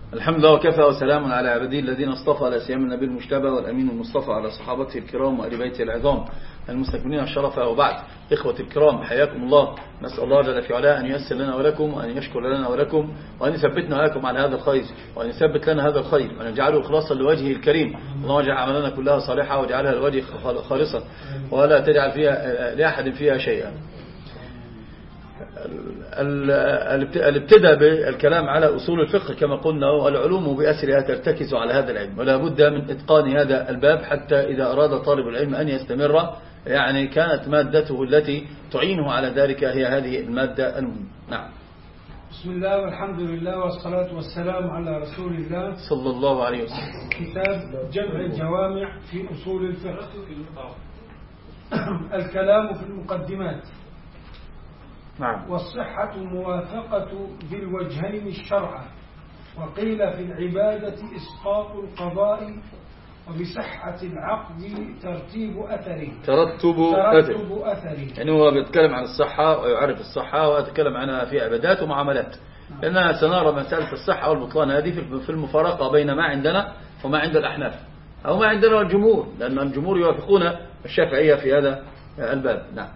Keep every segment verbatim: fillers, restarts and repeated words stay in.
الحمد لله وكفى وسلام على عباده الذين اصطفى، لا سيما النبي المجتبى والأمين المصطفى، على صحابته الكرام وآل بيته العظام المستكملين الشرف. وبعد، إخوة الكرام حياكم الله. نسأل الله جل في علاه أن ييسر لنا ولكم، وأن يشكر لنا ولكم، وأن يثبتنا ولكم على هذا الخير، وأن يثبت لنا هذا الخير، وأن يجعله خلاصا لوجهه الكريم. اللهم اجعل عملنا كلها صالحة، واجعلها لوجهه خالصة، ولا تجعل فيها لأحد فيها شيئا. الابتداء بالكلام على أصول الفقه كما قلنا، العلوم بأسرها ترتكز على هذا العلم، ولا بد من إتقان هذا الباب حتى إذا أراد طالب العلم أن يستمر يعني كانت مادته التي تعينه على ذلك هي هذه المادة المهمة. نعم. بسم الله والحمد لله والصلاة والسلام على رسول الله صلى الله عليه وسلم. كتاب جمع الجوامع في أصول الفقه. الكلام في المقدمات. نعم. والصحة موافقة ذي الوجهين الشرع، وقيل في العبادة إسقاط القضاء، وبصحة العقد ترتيب أثره ترتب, ترتب أثره. يعني هو بيتكلم عن الصحة ويعرف الصحة ويتكلم عنها في عبادات ومعاملات، لأننا سنرى مسألة الصحة والبطلان هذه في المفارقة بين ما عندنا وما عند الأحناف، أو ما عندنا الجمهور، لأن الجمهور يوافقون الشافعية في هذا الباب. نعم.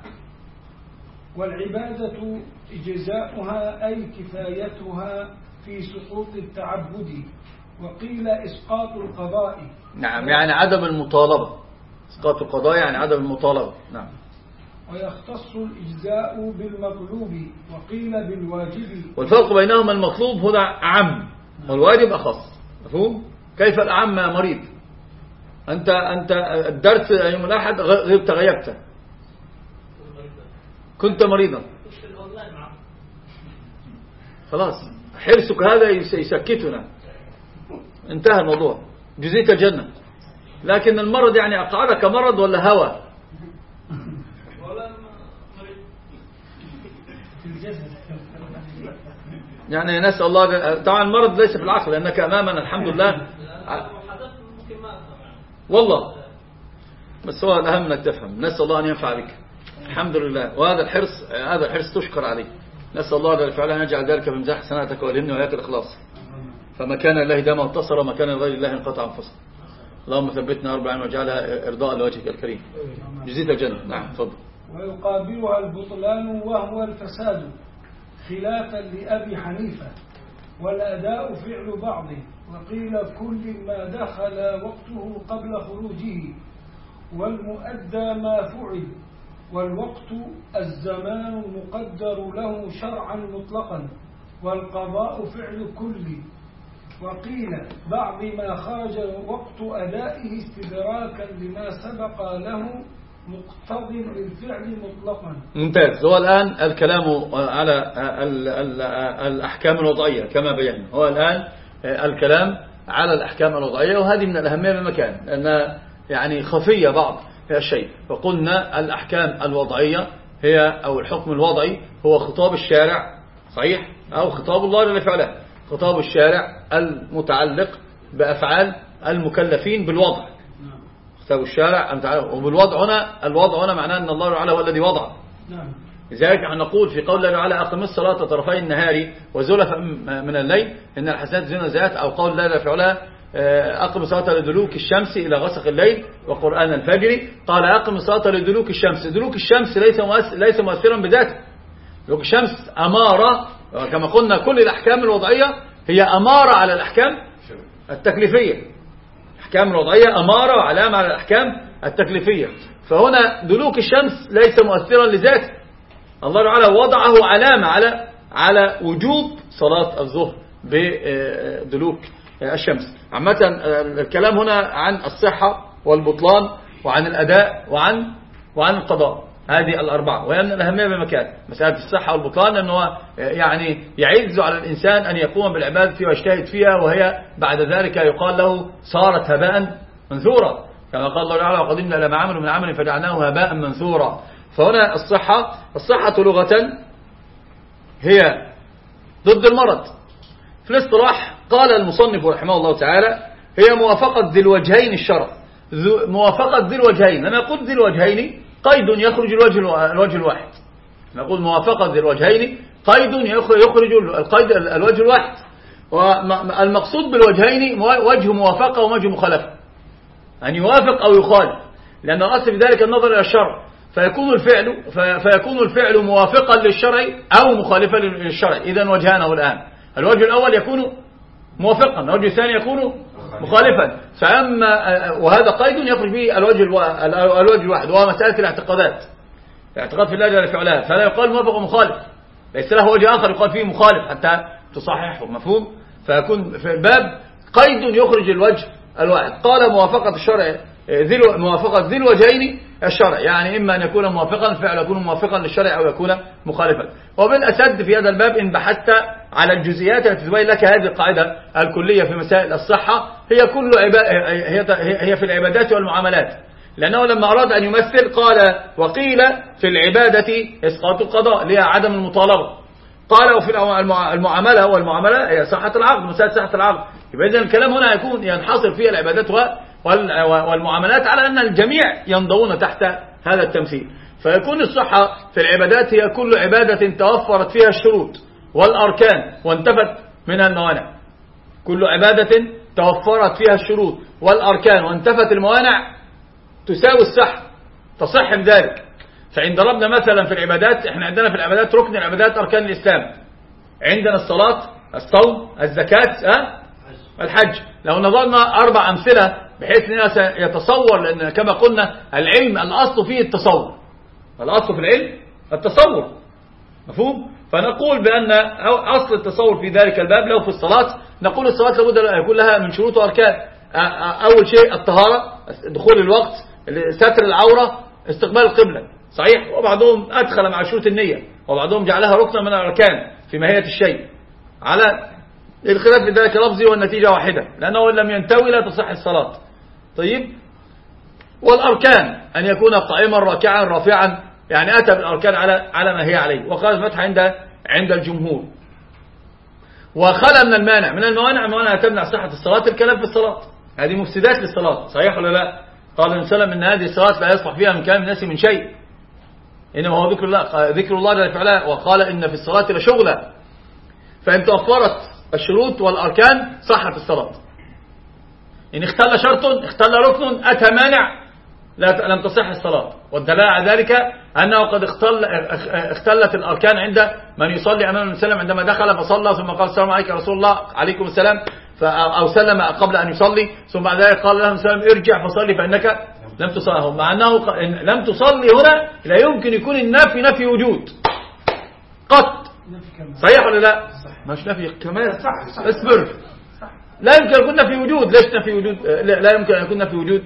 والعبادة إجزاؤها أي كفايتها في سقوط التعبد، وقيل إسقاط القضاء. نعم، يعني عدم المطالبة. إسقاط القضاء يعني عدم المطالبة. نعم. ويختص الإجزاء بالمطلوب، وقيل بالواجب. والفرق بينهما المطلوب هنا عام والواجب أخص. مفهوم؟ كيف الأعم مريض؟ أنت أنت الدرس يوم الأحد غبت غيبت، كنت مريضا، خلاص حرصك هذا يسكتنا، انتهى الموضوع، جزيت الجنة. لكن المرض يعني أقعدك مرض ولا هوى؟ يعني نسأل الله. طبعا المرض ليس في العقل، لأنك أمامنا الحمد لله والله، بس هو الأهم أنك تفهم. نسأل الله أن ينفع بك، الحمد لله. وهذا الحرص هذا الحرص تشكر عليه. نسأل الله جل وعلا أن يجعل ذلك بمزاح حسناتك والهمني وإياك الإخلاص. فما كان لله دام اتصل، وما كان لغير الله انقطع انفصل. اللهم ثبتنا أربعين واجعلها إرضاء لوجهك الكريم. جزيت الجنة. نعم تفضل. ويقابلها البطلان وهو الفساد، خلافا لأبي حنيفة، والأداء فعل بعض، وقيل كل ما دخل وقته قبل خروجه، والمؤدى ما فعل، والوقت الزمان المقدر له شرعا مطلقا، والقضاء فعل كل، وقيل بعض ما خرج وقت أدائه استدراكا لما سبق له مقتض للفعل مطلقا. ممتاز. هو الآن الكلام على الأحكام الوضعية كما بينا. هو الآن الكلام على الأحكام الوضعية، وهذه من الأهمية بمكان، لأنها يعني خفية بعض الشيء. وقلنا الأحكام الوضعية هي أو الحكم الوضعي هو خطاب الشارع، صحيح، أو خطاب الله جل وعلا، خطاب الشارع المتعلق بأفعال المكلفين بالوضع. خطاب الشارع المتعلق وبالوضع هنا، الوضع هنا معناه أن الله تعالى هو الذي وضع. لذلك نحن نقول في قول الله تعالى أقم الصلاة طرفي النهار وزلفا من الليل إن الحسنات يذهبن السيئات، أو قول الله تعالى أقم الصلاة لدلوك الشمس إلى غسق الليل وقرآن الفجر. قال أقم الصلاة لدلوك الشمس. دلوك الشمس ليس ليس مؤثرا بذاته. دلوك الشمس أمارة، كما قلنا كل الأحكام الوضعية هي أمارة على الأحكام التكليفية. الأحكام الوضعية أمارة وعلامة على الأحكام التكليفية. فهنا دلوك الشمس ليس مؤثرا لذاته، الله تعالى وضعه علامة على على وجوب صلاة الظهر بدلوك الشمس. عامة الكلام هنا عن الصحة والبطلان وعن الأداء وعن وعن القضاء، هذه الأربعة، وهي من الأهمية بمكان. مسألة الصحة والبطلان أنه يعني يعز على الإنسان أن يقوم بالعبادة ويجتهد فيها، وهي بعد ذلك يقال له صارت هباء منثورا، كما قال الله تعالى وقدمنا إلى ما عملوا من عمل فجعلناه هباء منثورا. فهنا الصحة الصحة لغة هي ضد المرض. في الاصطلاح قال المصنف رحمه الله تعالى هي موافقة ذي الوجهين الشرع. موافقة ذي الوجهين، لما يقول ذي الوجهين قيد يخرج الوجه الوجه الواحد. نقول موافقة ذي الوجهين قيد يخرج القيد الوجه الواحد. والمقصود بالوجهين وجه موافقة ووجه مخالفة، أن يوافق أو يخالف، لأن الأصل في ذلك النظر إلى الشرع، فيكون الفعل فيكون الفعل موافقا للشرع أو مخالفا للشرع. إذن وجهانه الآن، الوجه الأول يكون موافقا، الوجه الثاني يكون مخالفا. فأما وهذا قيد يخرج به الوجه الوجه الواحد، وهو مسألة الاعتقادات، الاعتقاد في الله جل وعلا، فلا يقال موافق ومخالف، ليس له وجه آخر يقال فيه مخالف حتى تصححه، مفهوم؟ فيكون في الباب قيد يخرج الوجه الواحد. قال موافقة الشرع ذي موافقة ذي الوجهين الشرع، يعني إما أن يكون موافقا الفعل يكون موافقا للشرع أو يكون مخالفا. وبالأسد في هذا الباب إن بحثت على الجزئيات التي تبين لك هذه القاعدة الكلية في مسائل الصحة، هي كل عبا... هي في العبادات والمعاملات، لأنه لما أراد أن يمثل قال وقيل في العبادة إسقاط القضاء لها عدم المطالبة، قال وفي المعاملة والمعاملة هي صحة العقد، مسألة صحة العقد. يبقى إذن الكلام هنا يكون ينحصر فيه العبادات والمعاملات على أن الجميع ينضوون تحت هذا التمثيل. فيكون الصحة في العبادات هي كل عبادة توفرت فيها الشروط والأركان وانتفت منها الموانع، كل عبادة توفرت فيها الشروط والأركان وانتفت الموانع تساوي الصحة، تصح بذلك. فإن ضربنا مثلا في العبادات، احنا عندنا في العبادات ركن العبادات أركان الإسلام، عندنا الصلاة، الصوم، الزكاة، أه؟ الحج. لو نظرنا أربع أمثلة بحيث أننا يتصور، لأن كما قلنا العلم الأصل فيه التصور، الأصل في العلم التصور، مفهوم؟ فنقول بأن أصل التصور في ذلك الباب لو في الصلاة، نقول الصلاة لابد أن يكون لها من شروط وأركان. أول شيء الطهارة، دخول الوقت، ستر العورة، استقبال القبلة، صحيح؟ وبعضهم أدخل مع شروط النية، وبعضهم جعلها ركنا من الأركان في ماهية الشيء، على الخلاف في ذلك لفظي والنتيجة واحدة، لأنه لم ينتوي لا تصح الصلاة. طيب، والأركان أن يكون قائما راكعا رافعا، يعني أتى بالأركان على على ما هي عليه. وقال الفتح عند عند الجمهور. وخلى من المانع، من الموانع موانع تمنع صحة الصلاة، الكلام في الصلاة، هذه مفسدات للصلاة، صحيح ولا لا؟ قال النبي صلى الله عليه وسلم إن هذه الصلاة لا يصلح فيها من كلام الناس من شيء، إنما هو ذكر الله، ذكر الله جل وعلا. وقال إن في الصلاة لشغلا، فإن توفرت الشروط والأركان صحت الصلاة. إن اختل شرط اختل ركن أتى مانع لا لم تصح الصلاة. والدلالة على ذلك أنه قد اختل اختلت الأركان عند من يصلي أمام النبي صلى الله عليه وسلم، عندما دخل فصلى ثم قال السلام عليك يا رسول الله، عليكم السلام، أو سلم قبل أن يصلي، ثم بعد ذلك قال له السلام ارجع فصلي فإنك لم تصلي. مع أنه لم تصلي هنا لا يمكن يكون النفي نفي وجود قط، صحيح ولا لا؟ مش نفي كمال، اصبر، لا يمكن أن يكون نفي وجود. ليش نفي وجود؟ لا يمكن أن يكون نفي وجود،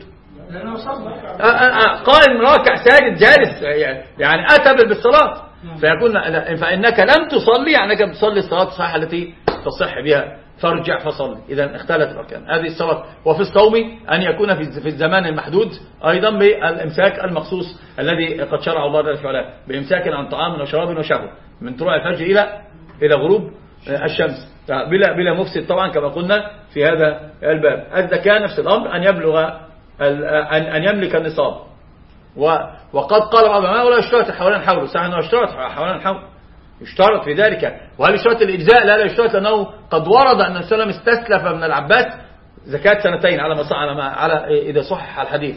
قائم راكع ساجد جالس، يعني أتى بالصلاة، فيكون فإنك لم تصلي يعني أنك تصلي الصلاة الصحيحة التي تصح بها، فارجع فصلي. إذا اختلت الأركان هذه الصلاة. وفي الصوم أن يكون في في الزمان المحدود أيضا بالإمساك المخصوص الذي قد شرع الله جل وعلا، بإمساك عن طعام وشراب وشهوة من طلوع الفجر إلى إلى غروب الشمس، بلا بلا مفسد طبعا كما قلنا في هذا الباب. الزكاة نفس الأمر، أن يبلغ أن يملك النصاب. وقد قال بعض العلماء ولا يشترط حوالين حوله، صح أنه يشترط حوالين حوله، يشترط في ذلك. وهل يشترط الإجزاء؟ لا لا يشترط، لأنه قد ورد أن النبي صلى الله عليه وسلم استسلف من العباس زكاة سنتين على ما صح على, على إذا صح الحديث.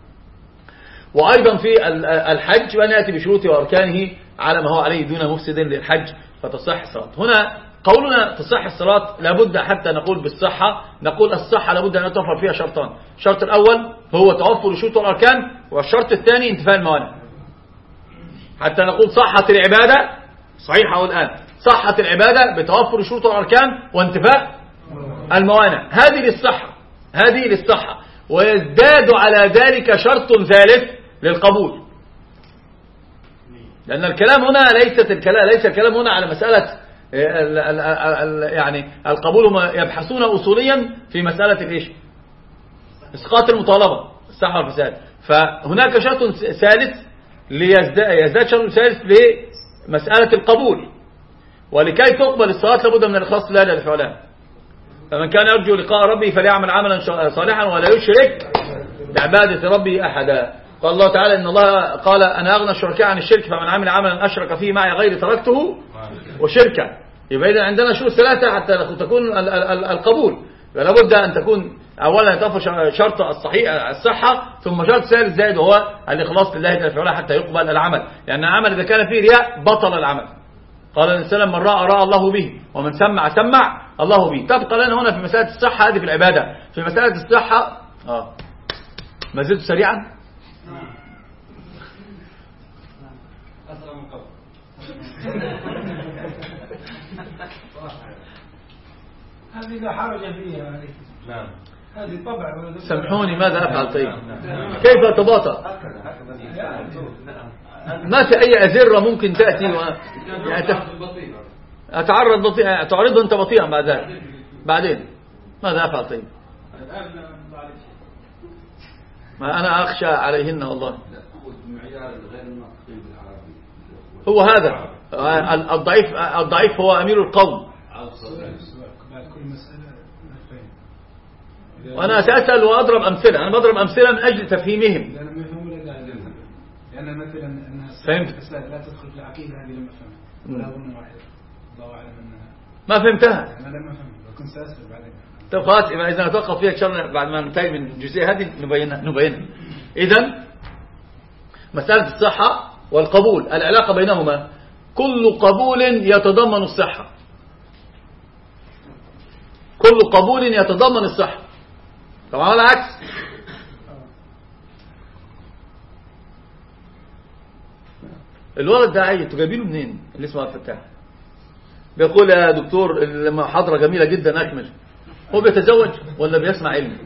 وأيضا في الحج وأن يأتي بشروطه وأركانه على ما هو عليه دون مفسد للحج فتصح الصلاة. هنا قولنا تصح الصلاة لابد حتى نقول بالصحة، نقول الصحة لابد أن يتوفر فيها شرطان. الشرط الأول هو توفر الشروط والأركان، والشرط الثاني انتفاء الموانع. حتى نقول صحة العبادة صحيحة، والآن صحة العبادة بتوفر الشروط والأركان وانتفاء الموانع، هذه للصحة، هذه للصحة. ويزداد على ذلك شرط ثالث للقبول، لأن الكلام هنا ليست الكلام ليس الكلام هنا على مسألة ال ال ال يعني القبول، هم يبحثون أصوليا في مسألة ايش؟ اسقاط المطالبة، الصح والفساد. فهناك شرط ثالث ليزداد يزداد شرط ثالث لمسألة القبول. ولكي تقبل الصلاة لابد من الإخلاص لله جل وعلا. فمن كان يرجو لقاء ربه فليعمل عملا صالحا ولا يشرك بعبادة ربه أحدا. قال الله تعالى إن الله قال أنا أغنى الشركاء عن الشرك، فمن عمل عملا أشرك فيه معي غير تركته وشركه. يبقى إذا عندنا شروط ثلاثة حتى تكون القبول. لابد أن تكون أولا يتوفر شرط الصحيح الصحة، ثم شرط ثالث زائد وهو الإخلاص لله جل وعلا حتى يقبل العمل، لأن العمل إذا كان فيه رياء بطل العمل. قال الإنسان من رأى رأى الله به، ومن سمع سمع الله به. تبقى لنا هنا في مسألة الصحة، هذه في العبادة. في مسألة الصحة آه ما زلت سريعا. هذه لا حرج فيها. نعم. هذه طبع. سامحوني ماذا أفعل؟ طيب كيف أتباطأ؟ ما في أي أزرة ممكن تأتي و... يعني أتعرض بطيئا، تعرضه أنت بطيئا بعد ذلك بعدين ماذا أفعل؟ طيب ما أنا أخشى عليهن والله. هو هذا الضعيف، الضعيف هو أمير القوم. وأنا سأسأل وأضرب أمثلة، أنا بضرب أمثلة من أجل تفهيمهم. لأن مثلا أن فهمت؟ لا تدخل في العقيدة هذه لم أفهمها. ولا أظن واحد الله أعلم أنها ما فهمتها. أنا لم أفهم، كنت سأسأل بعدين. طب خلاص، إذا نتوقف فيها إن شاء الله بعد ما ننتهي من الجزئية هذه نبينها نبينها. إذن مسألة الصحة والقبول العلاقة بينهما، كل قبول يتضمن الصحة، كل قبول يتضمن الصحة. طبعا على العكس، الولد ده عايز تجيبينه منين اللي اسمه عبد الفتاح؟ بيقول يا دكتور المحاضرة جميلة جدا أكمل. هو بيتزوج ولا بيسمع علم؟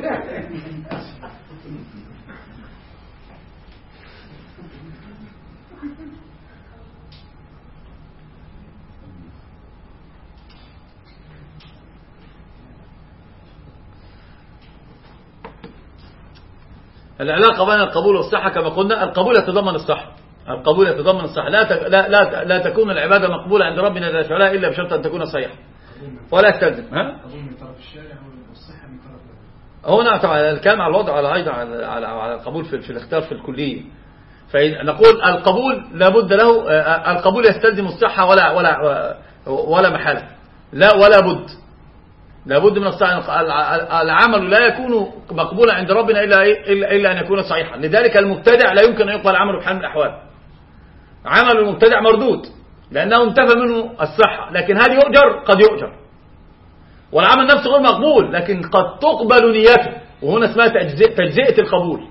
العلاقة بين القبول والصحة كما قلنا، القبول يتضمن الصحة، القبول يتضمن الصحة. لا تك... لا لا لا تكون العبادة مقبولة عند ربنا جل وعلا إلا بشرط أن تكون صحيحة ولا يستلزم. ها؟ من طرف الشارع والصحة من طرف هنا طبعا الكلام على الوضع على أيضا على على, على القبول في, في الاختيار في الكلية. فنقول القبول لابد له، القبول يستلزم الصحة ولا ولا ولا محالة، لا ولا بد، لابد من الصحة. العمل لا يكون مقبولا عند ربنا إلا إلا إلا أن يكون صحيحا. لذلك المبتدع لا يمكن أن يقبل عمله بحال من الأحوال. عمل المبتدع مردود لأنه انتفى منه الصحة، لكن هل يؤجر؟ قد يؤجر. والعمل نفسه غير مقبول لكن قد تقبل نيته، وهنا اسمها تجزئة, تجزئة القبول.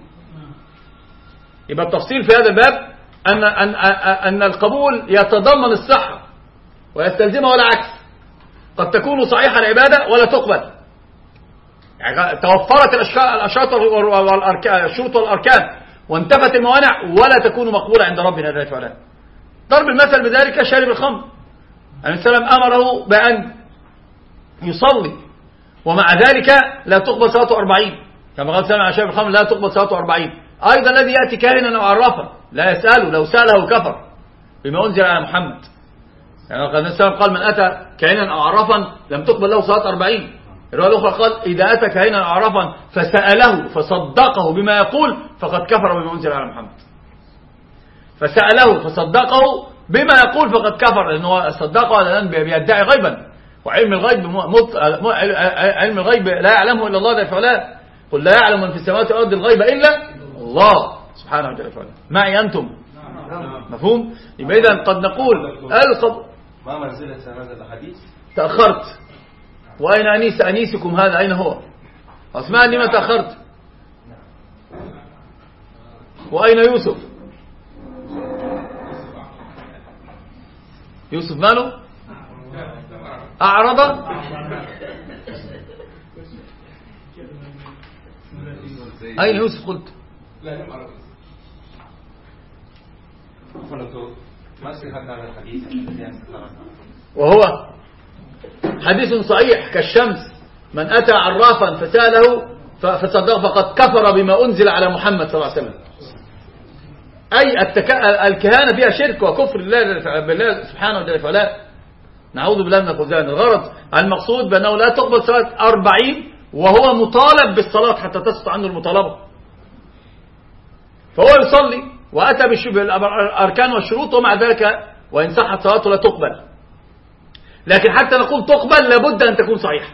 يبقى التفصيل في هذا الباب أن, أن, أن القبول يتضمن الصحة ويستلزمها ولا عكس. قد تكون صحيحة العبادة ولا تقبل، يعني توفرت الشروط والأركان وانتفت الموانع ولا تكون مقبولة عند ربنا جل وعلا. ضرب المثل بذلك شارب الخمر، النبي صلى الله عليه وسلم أمره بأن يصلي ومع ذلك لا تقبل صلاته أربعين، كما قال سلم على شارب الخمر لا تقبل صلاته أربعين. أيضا الذي يأتي كاهنا أو عرافا لا يسأله، لو سأله كفر بما أنزل على محمد. يعني قال النبي صلى الله عليه وسلم قال من أتى كاهنا أو عرافا لم تقبل له صلاة أربعين. الرواية الأخرى قال إذا أتى كاهنا أو عرافا فسأله فصدقه بما يقول فقد كفر بما أنزل على محمد. فسأله فصدقه بما يقول فقد كفر، لأنه صدقه الآن بيدعي غيبا، وعلم الغيب مط... علم الغيب لا يعلمه إلا الله جل وعلا. قل لا يعلم من في السماوات والأرض الغيب إلا الله سبحانه جل وعلا. معي أنتم؟ مفهوم؟ يبقى إذن قد نقول القب... ما منزلة هذا الحديث؟ تأخرت. وأين أنيس أنيسكم هذا؟ أين هو؟ أسمع لما تأخرت. وأين يوسف؟ يوسف ماله؟ أعرض. أين يوسف قلت؟ وهو حديث صحيح كالشمس، من أتى عرافا فسأله فصدق فقد كفر بما أنزل على محمد صلى الله عليه وسلم. أي التك... الكهانة فيها شرك وكفر بالله, بالله سبحانه وتعالى. نعوذ بالله من الخزان. الغرض المقصود بأنه لا تقبل صلاة أربعين وهو مطالب بالصلاة حتى تسقط عنه المطالبة، فهو يصلي وأتى بالأركان والشروط ومع ذلك وإن صحت صلاته لا تقبل. لكن حتى نقول تقبل لابد أن تكون صحيحة.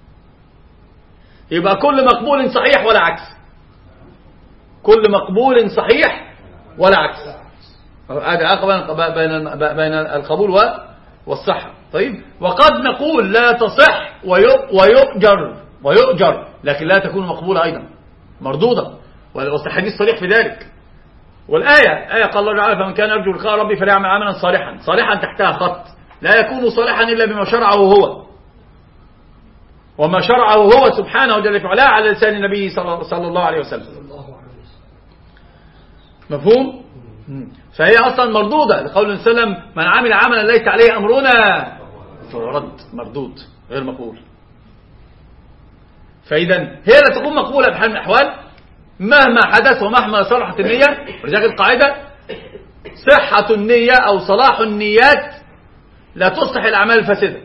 يبقى كل مقبول صحيح ولا عكس، كل مقبول صحيح ولا عكس. هذا علاقة بين بين القبول والصحة. طيب، وقد نقول لا تصح ويؤجر ويؤجر لكن لا تكون مقبولة أيضا، مردودة، والحديث صريح في ذلك. والآية آية قال الله تعالى فمن كان يرجو لقاء ربي فليعمل عملا صالحا. صالحا تحتها خط، لا يكون صالحا إلا بما شرعه هو، وما شرعه هو سبحانه جل في علاه على لسان النبي صلى الله عليه وسلم. مفهوم؟ فهي أصلا مردودة لقول النبي صلى الله عليه وسلم من عمل عملا ليس عليه أمرنا فهو رد، مردود غير مقبول. فإذا هي لا تكون مقبولة بحال من الأحوال مهما حدث ومهما صلحت النية. ولذلك القاعدة صحة النية أو صلاح النيات لا تصلح الأعمال الفاسدة.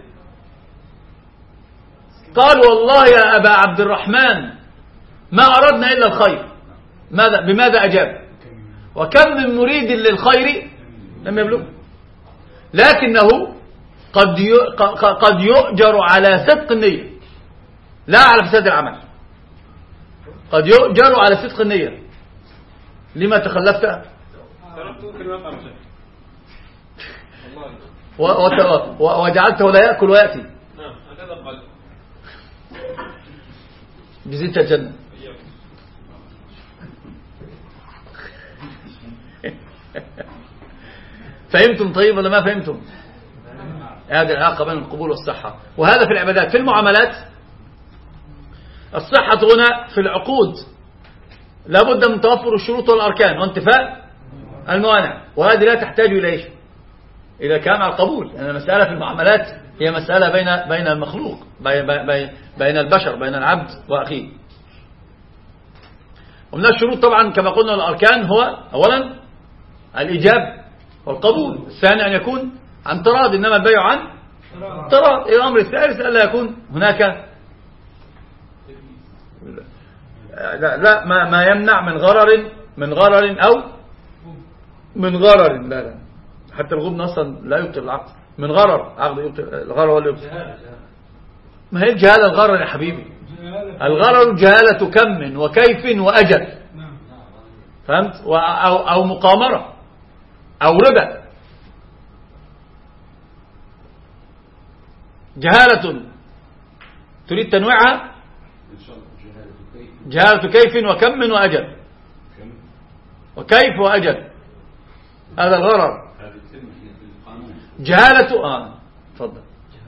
قال والله يا أبا عبد الرحمن ما أردنا إلا الخير، ماذا بماذا أجاب؟ وكم من مريد للخير لم يبلغ. لكنه قد قد يؤجر على صدق النية لا على فساد العمل. قد يؤجر على صدق النية. لما تخلفت وجعلته لا يأكل ويأتي جزيت الجنة. فهمتم طيب ولا ما فهمتم؟ هذه العلاقة بين القبول والصحة. وهذا في العبادات. في المعاملات الصحة هنا في العقود لابد من توفر الشروط والأركان وانتفاء الموانع، وهذه لا تحتاج إلى إيش؟ إلى كامل القبول. لأن المسألة في المعاملات هي مسألة بين بين المخلوق، بين, بين, بين البشر، بين العبد وأخيه. ومن الشروط طبعا كما قلنا الأركان هو أولا الإجاب والقبول، الثاني أن يكون عن تراض، إنما البيع عن تراض. الأمر الثالث ألا يكون هناك لا, لا ما, ما يمنع من غرر من غرر أو من غرر. لا لا حتى الغبن أصلا لا يبطل العقد. من غرر عقد يبطل الغرر ولا يبطل. ما هي الجهالة الغرر يا حبيبي؟ الغرر جهالة كم وكيف وأجل، فهمت؟ أو, أو مقامرة أو ربا. جهالة تريد تنويعها جهالة كيف وكم وأجل. وكيف وأجل هذا الغرر. جهالة آه تفضل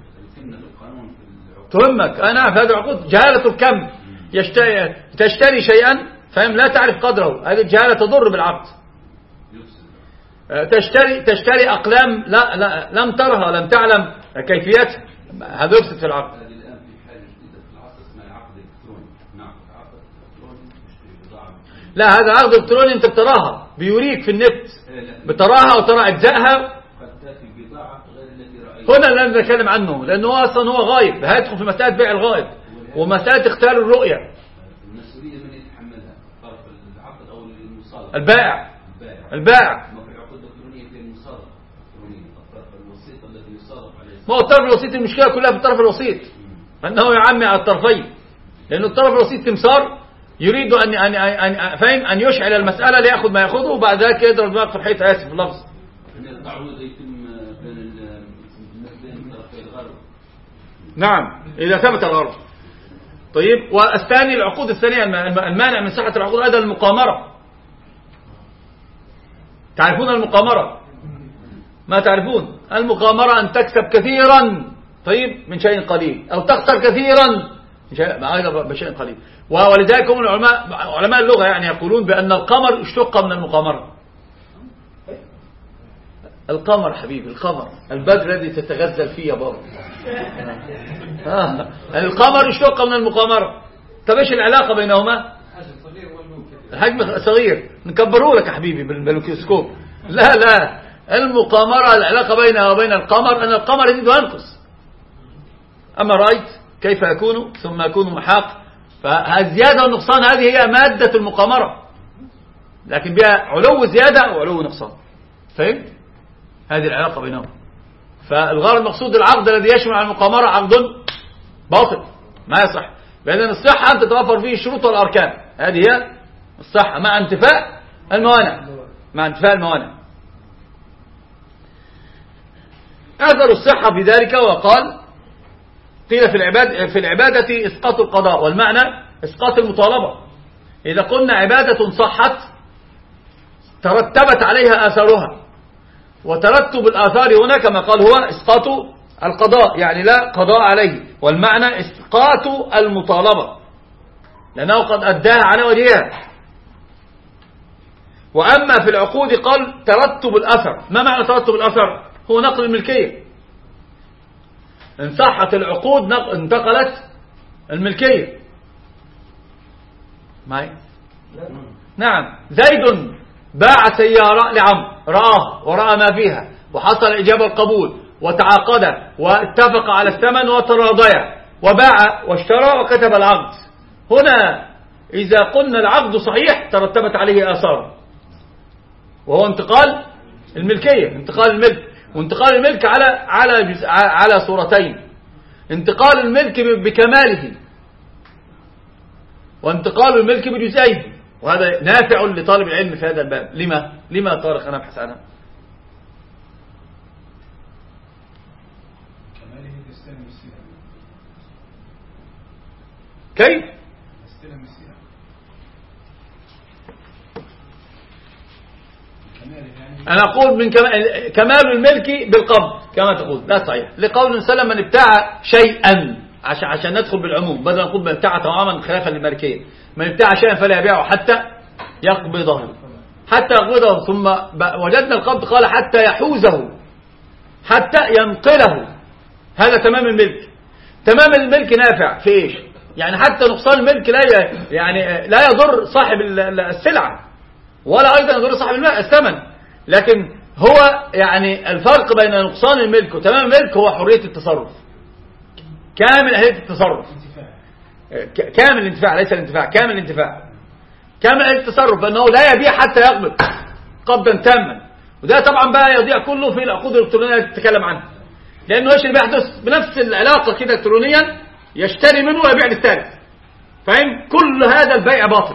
تهمك أنا في هذا العقود. جهالة الكم يشتري تشتري شيئا فهم لا تعرف قدره، هذه الجهالة تضر بالعقد. تشتري تشتري أقلام لا لا لم ترها لم تعلم كيفيتها، هذا يفسد في العقد. لا هذا عقد الكتروني انت بتراها بيوريك في النت، بتراها وترى اجزائها. هنا اللي نتكلم عنه لانه اصلا هو غايب، هيدخل في مساله بيع الغائب ومساله اختيار الرؤيه. المسؤوليه من يتحملها؟ طرف العقد او المصادره؟ البائع. البائع ما في العقود الالكترونيه في المصادره الالكترونيه، الطرف الوسيط الذي يصادق عليه. ما هو الطرف الوسيط، المشكله كلها في الطرف الوسيط انه يعمي على الطرفين، لانه الطرف الوسيط تمسار يريد أن أن أن فاهم أن يشعل المسألة ليأخذ ما يأخذه وبعد ذلك يضرب دماغه في الحيط. آسف في اللفظ. التعويض يتم بين بين طرفي الغرب. نعم إذا ثبت الغرض. طيب والثاني العقود الثانية المانع من صحة العقود هذا المقامرة. تعرفون المقامرة؟ ما تعرفون المقامرة؟ أن تكسب كثيرا طيب من شيء قليل، أو تخسر كثيرا من شيء أيضا بشيء قليل. ولذلك هم العلماء علماء اللغة يعني يقولون بأن القمر اشتق من المقامرة. القمر حبيبي، القمر البدر الذي تتغزل فيه يا بابا. آه. يعني القمر اشتق من المقامرة. طب ايش العلاقة بينهما؟ الحجم صغير نكبره لك يا حبيبي بالميكروسكوب. لا لا المقامرة العلاقة بينها وبين القمر أن القمر يزيد وينقص. أما رأيت كيف يكون ثم يكون محاق، فالزيادة والنقصان هذه هي مادة المقامرة، لكن بها علو زيادة وعلو نقصان. فهمت؟ هذه العلاقة بينهم. فالغرض المقصود العقد الذي يشمل المقامرة عقد باطل ما يصح، بأن الصحة أن تتوفر فيه الشروط والأركان، هذه هي الصحة مع انتفاء الموانع، مع انتفاء الموانع. أثر الصحة في ذلك وقال قيل في العبادة في العبادة إسقاط القضاء، والمعنى إسقاط المطالبة. إذا قلنا عبادة صحت ترتبت عليها آثارها، وترتب الآثار هنا كما قال هو إسقاط القضاء، يعني لا قضاء عليه، والمعنى إسقاط المطالبة لأنه قد أداها على وجهها. وأما في العقود قال ترتب الأثر. ما معنى ترتب الأثر؟ هو نقل الملكية. إن صحت العقود انتقلت الملكية. معي؟ نعم. زيد باع سيارة لعمرو، رآها ورأى ما فيها وحصل إجابة القبول وتعاقد واتفق على الثمن وتراضيا وباع واشترى وكتب العقد. هنا إذا قلنا العقد صحيح ترتبت عليه آثار، وهو انتقال الملكية، انتقال الملك. وانتقال الملك على على على صورتين: انتقال الملك بكماله، وانتقال الملك بجزئيه. وهذا نافع لطالب العلم في هذا الباب. لما لما طارق أنا أبحث عنها؟ كيف؟ أنا أقول من كمال الملك بالقبض كما تقول، لا صحيح، لقول سلم من ابتاع شيئا، عشان عشان ندخل بالعموم بدل نقول من ابتاع طعاما خلافا للمالكية. من ابتاع شيئا فلا يبيعه حتى يقبضه، حتى يقبضه. ثم وجدنا القبض قال حتى يحوزه، حتى ينقله. هذا تمام الملك. تمام الملك نافع في ايش؟ يعني حتى نقصان الملك لا يعني لا يضر صاحب السلعة، ولا ايضا يضر صاحب الثمن. لكن هو يعني الفرق بين نقصان الملك وتمام الملك هو حرية التصرف، كامل حرية التصرف، كامل الانتفاع، ليس الانتفاع، كامل الانتفاع، كامل حرية التصرف، بأنه لا يبيع حتى يقبض قبضا تاما. وده طبعا بقى يضيع كله في العقود الإلكترونية اللي تتكلم عنها، لأنه ايش اللي بيحدث؟ بنفس العلاقة كده إلكترونيا يشتري منه ويبيع للثالث. فاهم؟ كل هذا البيع باطل.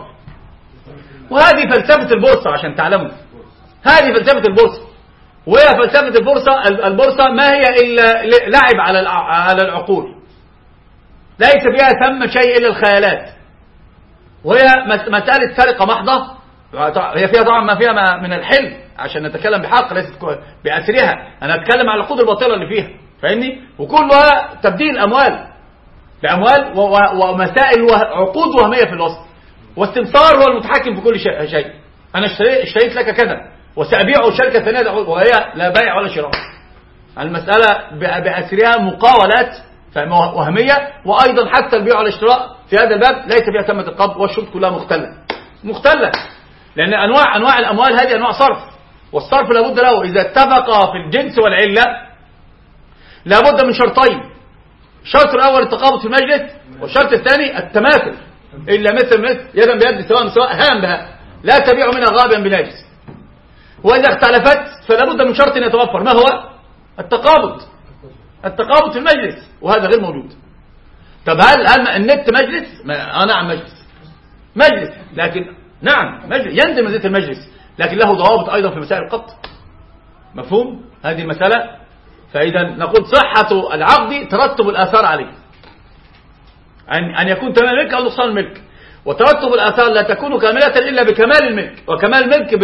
وهذه فلسفة البورصة عشان تعلموا، هذه فلسفة البورصة. وهي فلسفة البورصة، البورصة ما هي إلا لعب على على العقول، ليس فيها ثم شيء إلا الخيالات. وهي مسألة سرقة محضة، هي فيها طبعا ما فيها من الحلم عشان نتكلم بحق، ليست بأسرها. أنا أتكلم على العقود الباطلة اللي فيها، فاهمني؟ وكلها تبديل أموال بأموال ومسائل وعقود وهمية في الوسط. واستمصار هو المتحكم في كل شيء. أنا اشتريت لك كذا وسأبيعه شركة ثانية وهي لا بيع ولا شراء. المسألة بأسرها مقاولات وهمية. وأيضا حتى البيع والاشتراء في هذا الباب ليس فيها ثمة القبض، والشروط كلها مختلة مختلة لأن أنواع أنواع الأموال هذه أنواع صرف، والصرف لابد له إذا اتفق في الجنس والعلة لابد من شرطين: الشرط الأول التقابض في المجلس، والشرط الثاني التماثل، إلا مثل مثل يدا بيد سواء سواء هام بها، لا تبيع منها غابا بناجس. وإذا اختلفت فلابد من شرط يتوفر، ما هو؟ التقابض، التقابض في المجلس، وهذا غير موجود. طب هل هل النت مجلس؟ ما آه نعم مجلس، مجلس، لكن نعم مجلس ينزل مزية المجلس، لكن له ضوابط أيضا في مسائل القبض. مفهوم هذه المسألة؟ فإذا نقول صحة العقد ترتب الآثار عليه، أن أن يكون تمام الملك أو نقصان الملك. وترتب الآثار لا تكون كاملة إلا بكمال الملك، وكمال الملك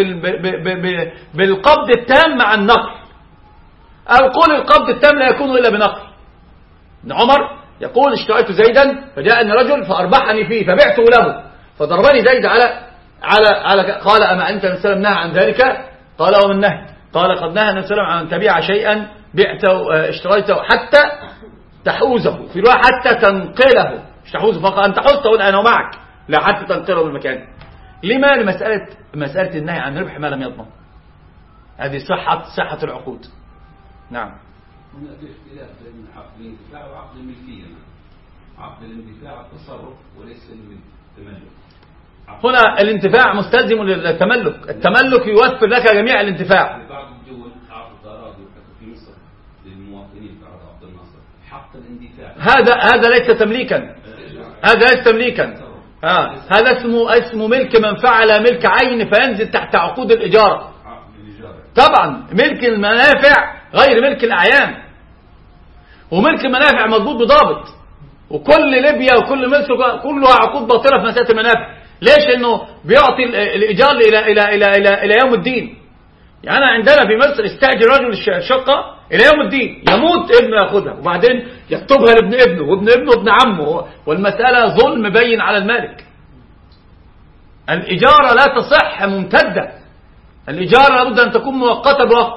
بالقبض التام مع النقل. أو قول القبض التام لا يكون إلا بنقل. ابن عمر يقول اشتريت زيدا فجاءني رجل فأربحني فيه فبعته له فضربني زيد على على على قال أما أنت النبي صلى الله عليه وسلم نهى عن ذلك؟ قال ومن نهى؟ قال قد نهى النبي صلى الله عليه وسلم عن تبيع شيئا بعته اشتريته حتى تحوزه، في رواية حتى تنقله، مش تحوزه فقط أن تحوزه تقول أنا معك، لا حتى تنقله بالمكان. لما؟ لمسألة مسألة النهي عن ربح ما لم يضمن. هذه صحة صحة العقود. نعم. هنا في اختلاف بين عقد الانتفاع وعقد الملكية. عقد الانتفاع التصرف وليس التملك. هنا الانتفاع مستلزم للتملك، التملك يوفر لك جميع الانتفاع. بعض الدول أعطت أراضي في مصر الاندفاع. هذا هذا ليس تمليكا، هذا ليس تمليكا. ها هذا اسمه اسمه ملك من فعل ملك عين فينزل تحت عقود الإجارة. طبعا ملك المنافع غير ملك الأعيان، وملك المنافع مضبوط بضابط، وكل ليبيا وكل مصر كلها عقود باطلة في مسألة المنافع. ليش؟ انه بيعطي الإيجار إلى إلى إلى إلى إلى يوم الدين. يعني أنا عندنا في مصر استأجر رجل الشقة إلى يوم الدين، يموت ابنه ياخذها وبعدين يكتبها لابن ابنه وابن ابنه ابن عمه، والمسألة ظلم بين على المالك. الإجارة لا تصح ممتدة، الإجارة لابد أن تكون مؤقتة بوقت.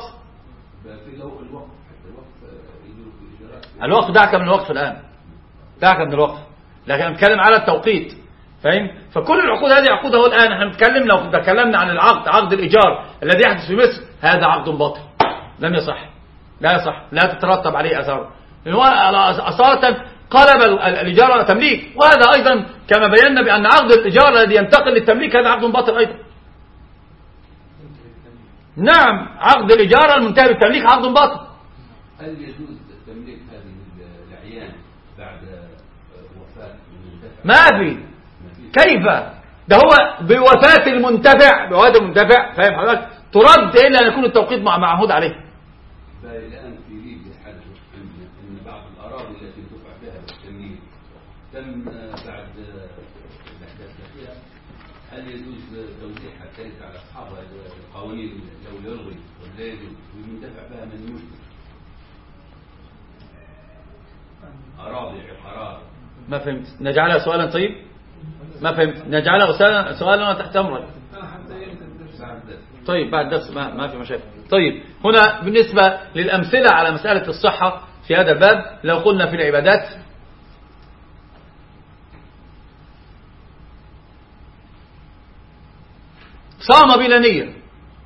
الوقف دعك من الوقف الآن، دعك من الوقف، لكن نتكلم على التوقيت، فاهم؟ فكل العقود هذه عقودها الآن. احنا بنتكلم لو تكلمنا عن العقد، عقد الإيجار الذي يحدث في مصر، هذا عقد باطل لم يصح، لا يصح، لا تترتب عليه أثار، لأنه أصالة قلب الإيجار تمليك. وهذا أيضا كما بينا بأن عقد الإيجار الذي ينتقل للتمليك هذا عقد باطل أيضا. نعم، عقد الإيجار المنتهي بالتمليك عقد باطل. هل يجوز تمليك هذه الأعيان بعد وفاة المنتفع؟ ما في، كيف؟ ده هو بوفاة المنتفع، بوفاة المنتفع، فاهم حضرتك؟ ترد إلا أن يكون التوقيت معهود عليه. الآن في ليبيا حدث أن بعض الأراضي التي دفع بها بالتمليك تم بعد الأحداث الأخيرة، هل يجوز توزيعها كذلك على أصحابها القوانين لو يلغي ولا يجوز وينتفع بها من يملك أراضي عقارات؟ ما فهمت. نجعلها سؤالا طيب؟ ما فهمت. نجعلها سؤالا سؤالا تحت أمرك. طيب بعد درس ما ما في مشاكل. طيب هنا بالنسبة للأمثلة على مسألة الصحة في هذا الباب، لو قلنا في العبادات صام بلا نية،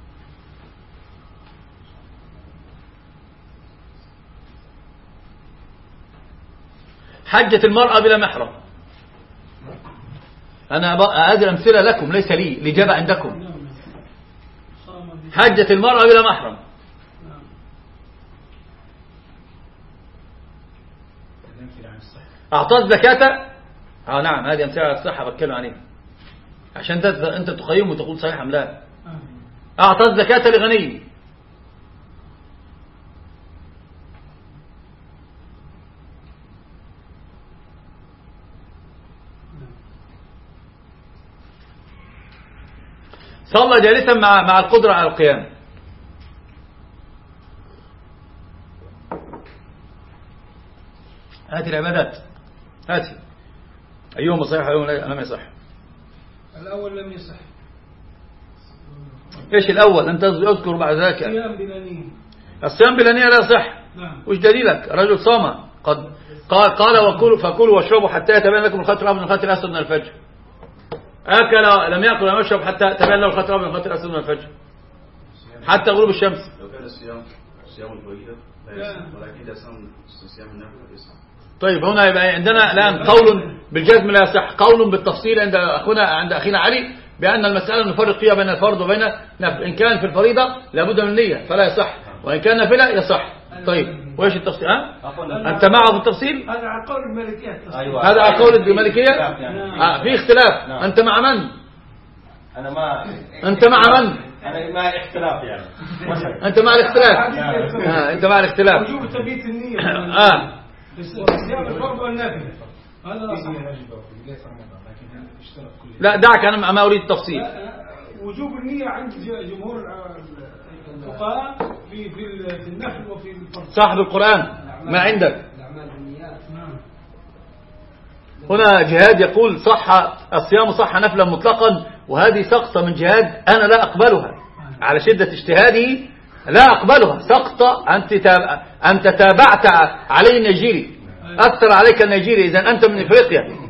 حجت المرأة بلا محرم. أنا هذه الأمثلة لكم ليس لي، الإجابة عندكم. حجت المرأة بلا محرم، أعطت زكاة. اه نعم، هذه أمثلة على الصحة بتكلم عليها عشان أنت تقيم وتقول صحيح أم لا. أعطت زكاة لغني، صلى جالسا مع مع القدرة على القيام. هذه العبادات، هذه أيهما صحيح أيهما لم يصح؟ الأول لم يصح. إيش الأول؟ أنت أذكر بعد ذلك. الصيام بلا نية. الصيام بلا نية لا يصح. نعم. وش دليلك؟ رجل صام قد قال قال وكلوا فكلوا واشربوا حتى يتبين لكم الخيط الأبيض من الخيط الأسود من الفجر. أكل لم يأكل ولم يشرب حتى تبين له الخيط الأبيض من الخيط الأسود من الفجر حتى غروب الشمس. لو كان الصيام صيام الفريضة لا يصح، ولكن إذا صيام النافلة يصح. طيب هنا يبقى عندنا الآن قول بالجزم لا يصح، قول بالتفصيل عند أخونا عند أخينا علي بأن المسألة نفرق فيها بين الفرض وبين نفل. إن كان في الفريضة لابد من النية فلا يصح، وإن كان نافلة يصح. طيب وإيش التفصيل؟ ها؟ أنت معه في التفصيل؟ هذا على قول المالكية. أيوة. هذا على قول المالكية. آه في اختلاف. نعم. أنت مع من؟ أنا ما أنت مع من؟ أنا مع الاختلاف يعني. أنت مع الاختلاف. آه أنت مع الاختلاف. وجوب تبيت النية. آه. صيام الفرض والنافلة. هذا لا دعك أنا ما أريد التفصيل. وجوب النية عند جمهور الفقهاء في في النفل وفي الفرض. صاحب القرآن ما عندك. هنا جهاد يقول صح الصيام صح نفلا مطلقا، وهذه سقطة من جهاد أنا لا أقبلها على شدة اجتهاده، لا أقبلها. سقطة أنت أنت تابعت علي النيجيري، أثر عليك النيجيري، إذا أنت من إفريقيا.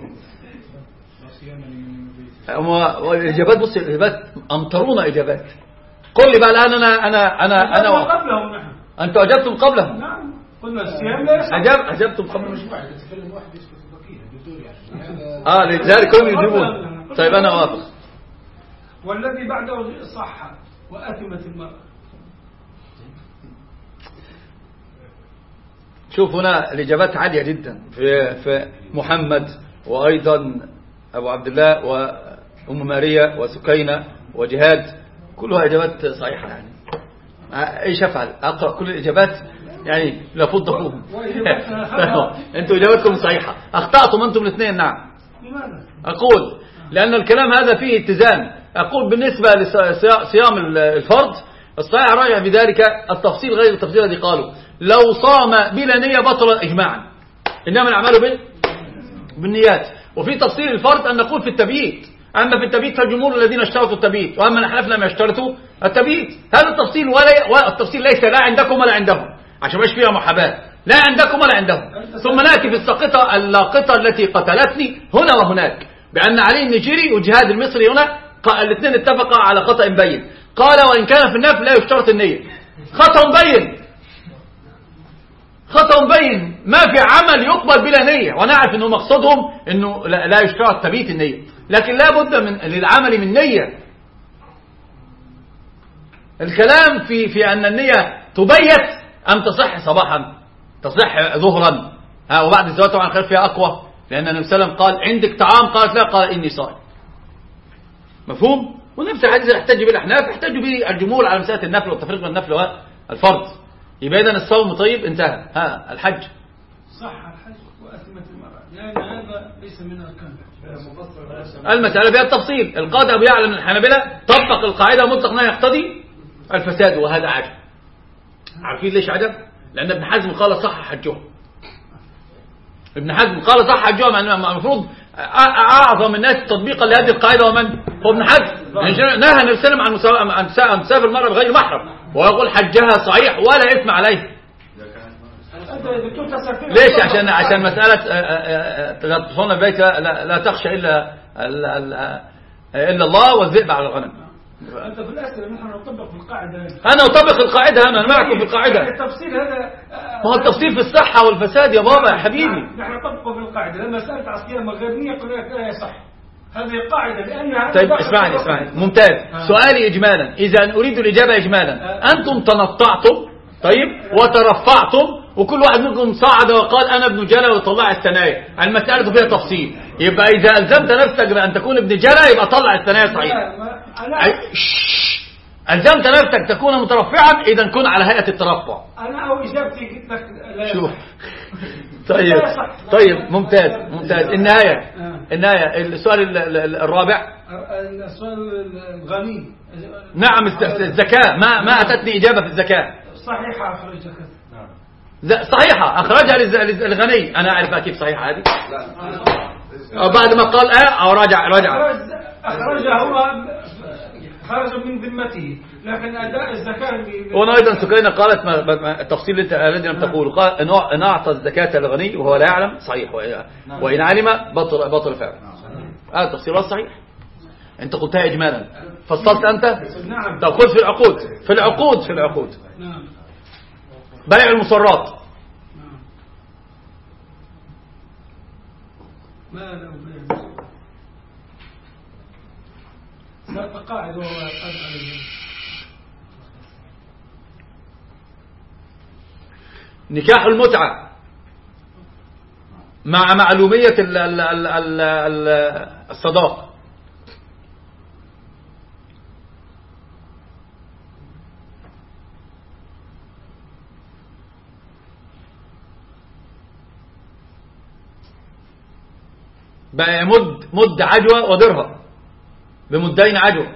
والإجابات بص الإجابات أمطرونا إجابات. قل لي بقى الآن أنا أنا أنا أنا قبلهم نحن. أنتوا أجبتم قبلهم. نعم قلنا الصيام لا يصح. أجاب أجبتم قبل مش واحد يتكلم واحد يسكت البقية. آه لذلك هم يجيبون. طيب أنا أوافق. والذي بعده صح وأثمت المرأة. شوف هنا الإجابات عالية جدا في, في محمد وأيضا أبو عبد الله وأم ماريا وسكينة وجهاد، كلها إجابات صحيحة. يعني إيش أفعل؟ أقرأ كل الإجابات يعني لا فضكم. أنتم إجاباتكم صحيحة، أخطأتم أنتم الاثنين. نعم. أقول لأن الكلام هذا فيه اتزان. أقول بالنسبة لصيام الفرض الصحيح راجع بذلك التفصيل غير التفصيل الذي قالوا لو صام بلا نية بطل إجماعا، إنما الأعمال بالنيات. وفي تفصيل الفرض أن نقول في التبييت، أما في التبييت فالجمهور الذين اشترطوا التبييت، وأما الأحناف لم يشترطوا التبييت. هذا التفصيل ولا التفصيل ليس لا عندكم ولا عندهم، عشان مش فيها محاباة، لا عندكم ولا عندهم. ثم نأتي في الساقطة اللاقطة التي قتلتني هنا وهناك، بأن علي النيجيري والجهاد المصري هنا الاثنين اتفقا على خطأ بين. قال وإن كان في النفل لا يشترط النية. خطأ بين، خطأ بين، ما في عمل يقبل بلا نية. ونعرف أنه مقصدهم أنه لا يشترط تبيت النية، لكن لا بد من للعمل من نية. الكلام في في أن النية تبيت أم تصح صباحا، تصح ظهرا، ها وبعد الزواج طبعا الخلاف فيها أقوى، لأن النبي صلى الله عليه وسلم قال عندك طعام؟ قالت لا، قال إني صائم. مفهوم؟ ونفس الحديث يحتج به الأحناف، يحتج به الجمهور على مسألة النفل والتفريق بين النفل والفرض. يبقى إذن الصوم طيب انتهى. ها الحج صح الحج وأثمت المرأة، لأن هذا ليس من أركان المسألة فيها التفصيل. القاضي أبو يعلى من الحنابلة طبق القاعدة مطلق ما يقتضي الفساد، وهذا عجب. عارفين ليش عجب؟ لأن ابن حزم قال صح حجهم. ابن حزم قال صح حجهم، المفروض أعظم الناس تطبيقا لهذه القاعدة ومن هو ابن حزم. نهى النبي صلى الله عليه وسلم عن تسافر المرأة بغير محرم، ويقول حجها صحيح ولا إثم عليه. ليش؟ عشان عشان مسألة تدخلون البيت لا, لا تخشى إلا إلا الله والذئب على الغنم. أنت في الأسئلة نحن نطبق في القاعدة. أنا أطبق القاعدة، أنا معكم في القاعدة. التفصيل هذا ما هو التفصيل في الصحة والفساد يا بابا يا حبيبي. نحن نطبقه في القاعدة. لما سألت عصير مغربية قلت لك لا يصح، هذه قاعدة لأنها. طيب اسمعني اسمعني ممتاز. آه. سؤالي إجمالا، إذا أريد الإجابة إجمالا. آه. أنتم تنطعتم طيب وترفعتم، وكل واحد منكم صعد وقال أنا ابن جلا وطلع الثنايا. المسألة فيها تفصيل. يبقى إذا ألزمت نفسك بأن تكون ابن جلا يبقى طلع الثنايا صحيح. أي... ألزمت نفسك تكون مترفعا، إذا كن على هيئة الترفع. أنا أو إجابتي قلت لك لا. شوف طيب طيب ممتاز ممتاز. النهاية النهاية السؤال الرابع. السؤال الغني. نعم الزكاة، ما ما أتتني إجابة في الزكاة. صحيحة أخرج زكاة. صحيحة أخرجها للغني. أنا أعرف أكيد صحيحة هذه. بعد ما قال آه أو راجع راجع أخرجها هو خرج من ذمته، لكن أداء الزكاة. هنا أيضا سكينة قالت التفصيل الذي لم تقوله، قال إن أعطى الزكاة للغني وهو لا يعلم صحيح، وإن علم بطل بطل فعلا. هذا التفصيل صحيح. أنت قلتها إجمالا، فصلت أنت. نعم. طب خذ في العقود في العقود في العقود نعم. بيع المصرات. نعم. ما له بيع قاعد وهو قد عليه. نكاح المتعة مع معلومية ال ال ال ال ال الصداق. بقى مد مد عجوة ودرهم بمدين عجوة.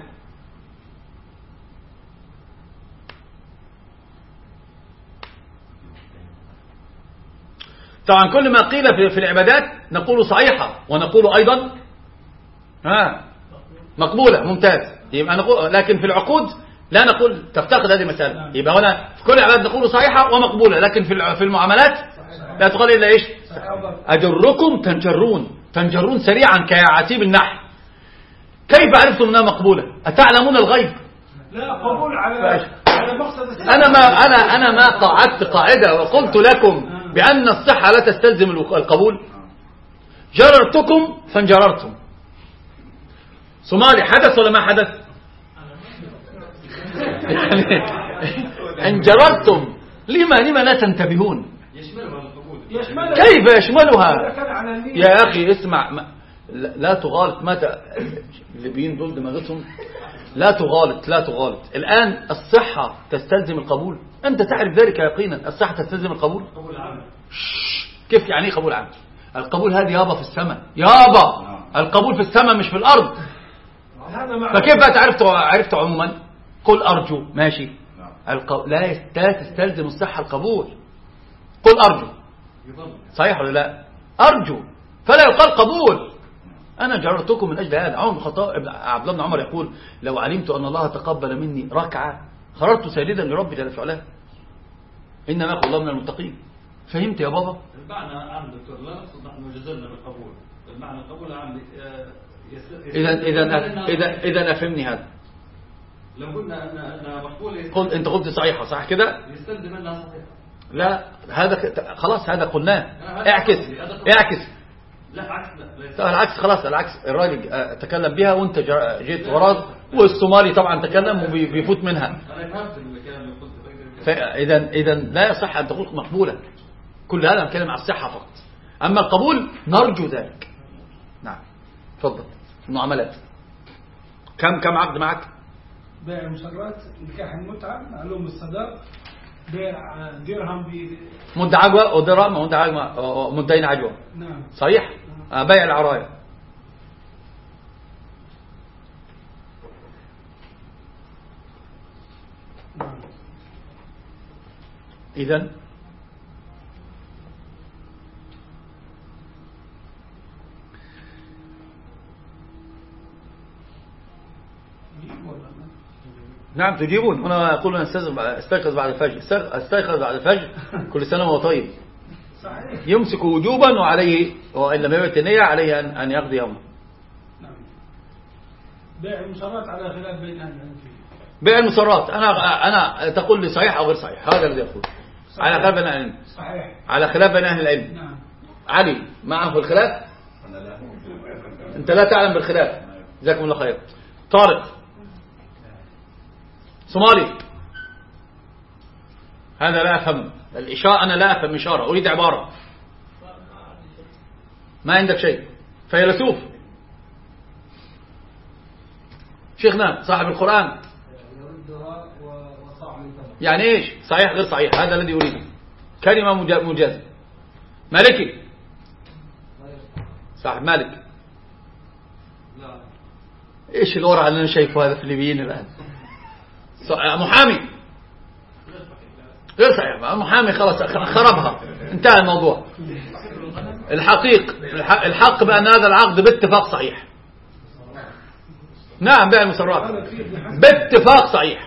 طبعا كل ما قيل في, في العبادات نقول صحيحة، ونقول أيضا ها مقبولة. ممتاز. يبقى نقول، لكن في العقود لا نقول تفتقد هذه المسألة. يبقى هنا في كل العبادات نقول صحيحة ومقبولة، لكن في في المعاملات لا تقال إلا إيش؟ أجركم تنجرون تنجرون سريعا كعتيب النحل. كيف عرفتم أنها مقبولة؟ أتعلمون الغيب؟ لا قبول على على مقصد. أنا ما أنا أنا ما قعدت قاعدة وقلت لكم بأن الصحة لا تستلزم القبول. جررتكم فانجررتم. صومالي حدث ولا ما حدث؟ يعني انجررتم. لما لما لا تنتبهون؟ يشملها. كيف يشملها إذا كان على النية. يا أخي اسمع ما لا لا تغالط متى الليبيين دول دماغتهم لا تغالط لا تغالط. الآن الصحة تستلزم القبول، أنت تعرف ذلك يقينا. الصحة تستلزم القبول. قبول عام. كيف يعني ايه قبول عام؟ القبول هذه يابا في السماء، يابا القبول في السماء مش في الأرض. فكيف بقى عرفت عرفت عموما؟ قل أرجو ماشي. الق... لا لا تستلزم الصحة القبول. قل أرجو صحيح ولا لا؟ أرجو فلا يقال قبول. أنا جررتكم من أجل هذا. عمر الخطاب عبد الله بن عمر يقول لو علمت أن الله تقبل مني ركعة خرجت ساجدا لربي جل وعلا. إنما يقول الله من المتقين. فهمت يا بابا؟ المعنى عام دكتور لا نقصد نحن جزلنا بالقبول. المعنى القبول عام. إذا إذا إذا إذا أفهمني هذا. لو قلنا أن أن مقبول قلت أنت قلت صحيحة صح كده؟ يستلزم أنها صحيحة. لا هذا ك... خلاص هذا قلناه. اعكس اعكس. لا عكس لا. لا العكس خلاص العكس. الراجل تكلم بها وانت جيت وراه والصومالي طبعا تكلم وبيفوت منها. أنا فهمت الكلام اللي قلته. فإذا إذا لا يصح أن تقول مقبولة. كل هذا نتكلم عن الصحة فقط. أما القبول نرجو ذلك. نعم تفضل. المعاملات كم كم عقد معك؟ بيع المسرات، نكاح المتعة، معلوم الصداق، بيع درهم ب مد عجوة ودرهم ومد عجوة مدين عجوة. نعم صحيح. آه بيع العراية. نعم. إذن نعم تجيبون. هنا يقولون استيقظ بعد الفجر. استيقظ بعد الفجر كل سنة وهو طيب. صحيح. يمسك وجوبا وعليه وإن لم يبت النية عليه أن أن يقضي يومه. نعم. بيع المسرات على خلاف بين أهل العلم. بيع المسرات أنا أنا تقول لي صحيح أو غير صحيح. هذا الذي يقول على خلاف بين أهل العلم. صحيح. على خلاف بين أهل العلم. نعم. علي معه في الخلاف. أنت لا تعلم بالخلاف. جزاكم الله خير. طارق صومالي هذا لا أفهم الإشارة. أنا لا أفهم إشارة أريد عبارة. ما عندك شيء. فيلسوف شيخنا صاحب القرآن يعني إيش صحيح غير صحيح. هذا الذي أريده كلمة مجازة. مالكي صاحب مالك. إيش الورع اللي أنا شايفه هذا في الليبيين الآن؟ محامي غير صحيح. محامي خلاص خربها انتهى الموضوع. الحقيق الحق بأن هذا العقد باتفاق صحيح. نعم بيع المسرات باتفاق صحيح.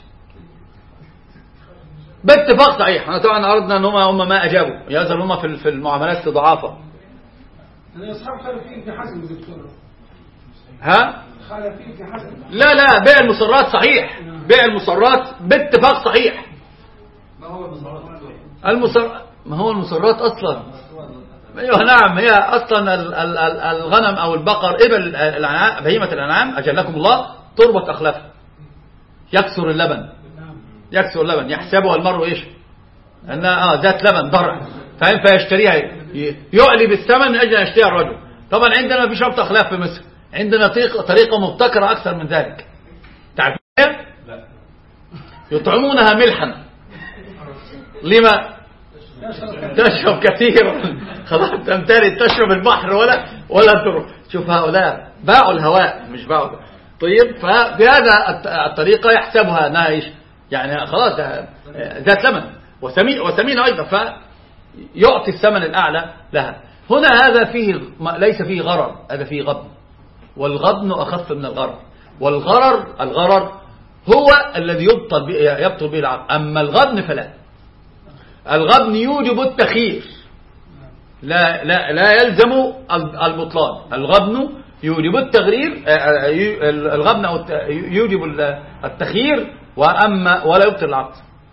باتفاق صحيح. أنا طبعا أردنا أن هم هم ما أجابوا يظهر هم في في المعاملات ضعافة. أنا أصحاب خالفين في حسن دكتور. ها خالفين في حسن. لا لا بيع المسرات صحيح. بيع المسرات باتفاق صحيح. ما هو المسرات؟ المسر ما هو المسرات أصلا. أيوه نعم هي أصلا الغنم أو البقر إبل الأنعام بهيمة الأنعام أجلكم الله تربط أخلافها يكسر اللبن. يكسر اللبن يحسبها المرء إيش أنها آه ذات لبن ضرع فهم فيشتريها يعلي بالثمن من أجل أن يشتريها الرجل. طبعا عندنا ما فيش ربط أخلاف في مصر. عندنا طريقة مبتكرة أكثر من ذلك. تعرف لا يطعمونها ملحا لما تشرب كثيرا خلاص تمتلئ تشرب البحر ولا ولا تروح. شوف هؤلاء باعوا الهواء مش باعوا. طيب فبهذا الطريقة يحسبها انها ايش يعني خلاص ذات ثمن وثمين وثمين ايضا فيعطي الثمن الاعلى لها. هنا هذا فيه ليس فيه غرر هذا فيه غبن. والغبن اخف من الغرر. والغرر الغرر هو الذي يبطل به يبطل به العقد. اما الغبن فلا. الغبن يوجب التخيير لا لا لا يلزم البطلان. الغبن يوجب التغيير الغبن أو يوجب التخيير وأما ولا يبطل العقد.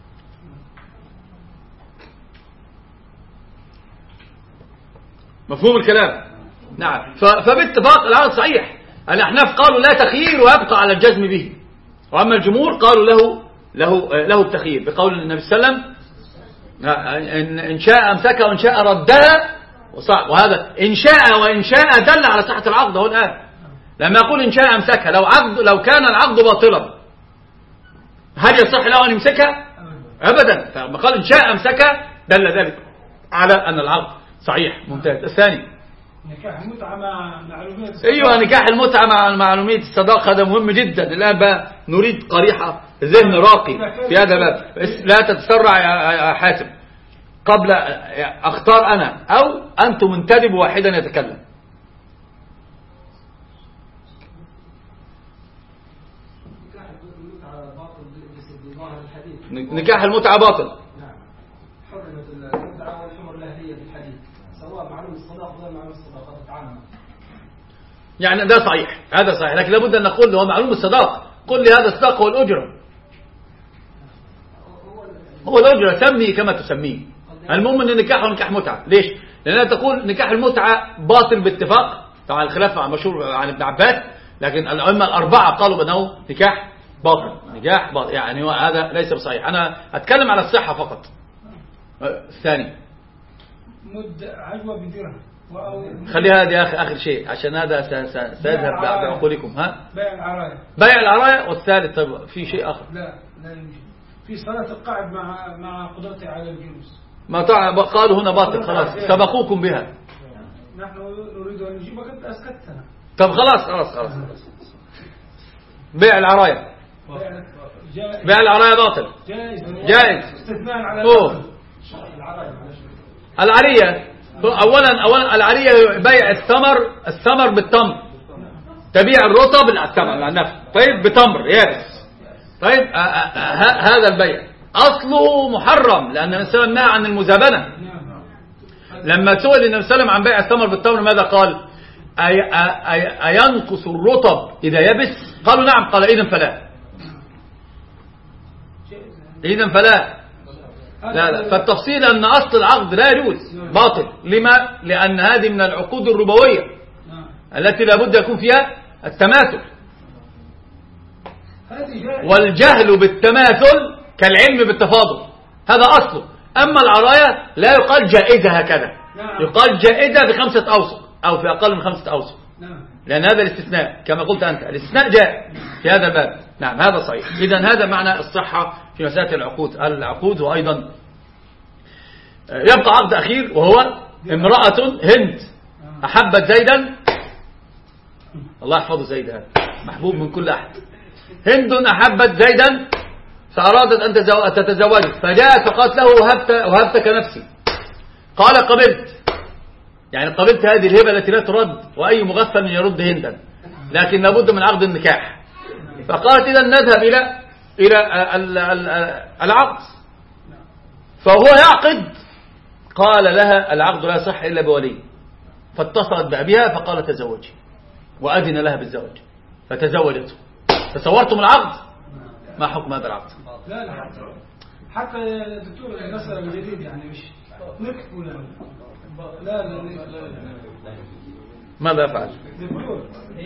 مفهوم الكلام؟ نعم. فباتفاق العقد صحيح. الأحناف قالوا لا تخيير ويبقى على الجزم به. وأما الجمهور قالوا له له له التخيير بقول النبي صلى الله عليه وسلم إن شاء أمسكها وإن شاء ردها، وهذا إن شاء وإن شاء دل على صحة العقد. هو الآن لما يقول إن شاء أمسكها، لو عقد لو كان العقد باطلا هل يصح له أن يمسكها؟ أبدا. فلما قال إن شاء أمسكها دل ذلك على أن العقد صحيح. ممتاز. الثاني نكاح المتعة مع معلومية الصداقة. أيوة، نكاح المتعة مع معلومية الصداقة هذا مهم جدا. الآن بقى نريد قريحة ذهن راقي في هذا الباب. لا تتسرع يا حاتم، قبل أختار أنا أو أنتم منتدب واحدا يتكلم. نكاح المتعة باطل. نعم. حرمت المتعة والحمر الأهلية في الحديث، سواء معلوم الصداقة غير معلوم الصداقة تتعامل. يعني ده صحيح، هذا صحيح، لكن لابد أن نقول هو معلوم الصداقة. قل لي هذا الصداقة هو الأجرة، هو الأجرة، سمي كما تسميه. المهم أن النكاح هو نكاح متعة. ليش؟ لأنها تقول نكاح المتعة باطل باتفاق، طبعا الخلاف مشهور عن ابن عباس، لكن الأئمة الأربعة قالوا بأنه نكاح باطل. نكاح باطل يعني هذا ليس بصحيح. أنا أتكلم على الصحة فقط. الثاني مد عجوة بدرهم. خليها هذه آخر آخر شيء عشان هذا سيذهب بعقولكم. ها؟ بيع العراية. بيع العراية. والثالث طيب في شيء آخر. لا لا يمكن. في صلاة القاعد مع مع قدرته على الجلوس. ما قالوا هنا باطل خلاص، سبقوكم بها. نحن نريد أن نجيبك أنت أسكتنا. طب خلاص خلاص خلاص. بيع العراية. بيع العراية باطل. جائز. جائز. استثناء على العرية. أولا أولا العرية بيع الثمر، الثمر بالتمر، تبيع الرطب بالثمر النفس، طيب بتمر يابس. طيب هذا البيع أصله محرم، لأن النبي صلى الله عليه وسلم نهى عن المزابنة. لما سئل النبي صلى الله عليه وسلم عن بيع الثمر بالتمر ماذا قال؟ أي أي أينقص الرطب إذا يبس؟ قالوا نعم. قال إذن فلا، إذن فلا. لا لا. فالتفصيل أن أصل العقد لا يجوز، باطل. لما؟ لأن هذه من العقود الربوية التي لابد يكون فيها التماثل، والجهل بالتماثل كالعلم بالتفاضل، هذا أصله. أما العراية لا يقال جائزة هكذا، يقال جائزة بخمسة أوسق أو في أقل من خمسة أوسق، لأن هذا الاستثناء كما قلت أنت، الاستثناء جاء في هذا الباب. نعم هذا صحيح. إذن هذا معنى الصحة في مسألة العقود. العقود وأيضا يبقى عقد أخير، وهو امرأة هند أحبت زيدا، الله يحفظه زيد، هذا محبوب من كل أحد. هند أحبت زيدا فأرادت أن تتزوجه، فجاءت فقالت له وهبت وهبتك نفسي. قال قبلت، يعني قبلت هذه الهبة التي لا ترد، وأي مغفل يرد هندا، لكن لابد من عقد النكاح. فقالت إذا نذهب إلى إلى العقد. فهو يعقد، قال لها العقد لا يصح إلا بولي. فاتصلت بأبيها فقال تزوجي، وأذن لها بالزواج فتزوجته. تصورتم العقد؟ ما حكم هذا العقد؟ لا لا حتى يا دكتور المسألة الجديد يعني مش نكت ولا لا لا لا ماذا أفعل؟ دكتور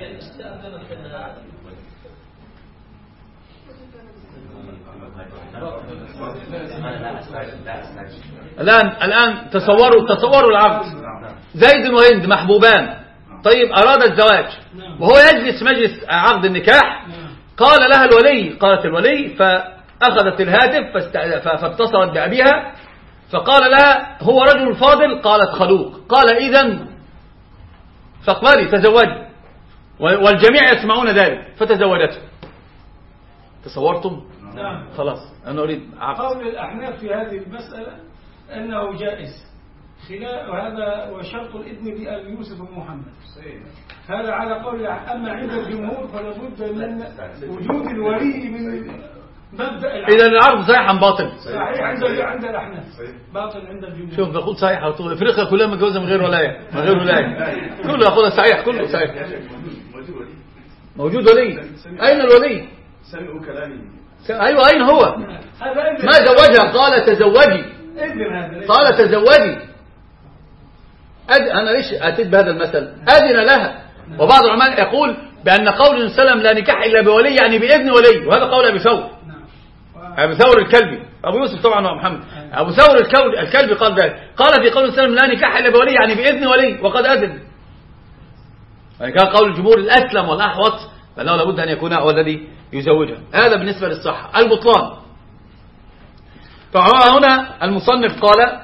الآن الآن تصوروا تصوروا العقد. زيد وهند محبوبان، طيب أراد الزواج، وهو يجلس مجلس عقد النكاح. قال لها الولي، قالت الولي، فأخذت الهاتف فاتصلت بأبيها فقال لها هو رجل فاضل، قالت خلوق. قال إذن فاقبلي تزوجي، والجميع يسمعون ذلك، فتزوجته. تصورتم؟ نعم. خلاص أنا أريد عقد. قول الأحناف في هذه المسألة أنه جائز، خلاف وهذا وشرط الإذن بأبي يوسف ومحمد، هذا على قول. أما عند الجمهور فلا بد من وجود الولي من مبدأ العقد. إذا العقد صحيح أم باطل؟ صحيح عند عند الأحناف، باطل عند الجمهور. شوف بقول صحيح على طول. إفريقيا كلها متجوزة من غير ولاية، من غير ولاية، كله يقول صحيح، كله صحيح. موجود ولي. أين الولي؟ سمعوا كلامي. أيوة أين هو؟ ما زوجها، قال تزوجي، قال تزوجي. أد... أنا ليش أتيت بهذا المثل؟ أذن لها. وبعض العلماء يقول بأن قول النبي صلى الله عليه وسلم لا نكاح إلا بولي يعني بإذن ولي، وهذا قول أبي ثور، أبي ثور الكلبي، أبو يوسف طبعا ومحمد. أبو ثور الكلبي قال ذلك، قال في قول السلام لا نكاح إلا بولي، يعني بإذن ولي وقد أذن. يعني كان قول الجمهور الأسلم والأحوط فإنه لابد أن يكون هو الذي يزوجها. هذا بالنسبة للصحة. البطلان، فهنا المصنف قال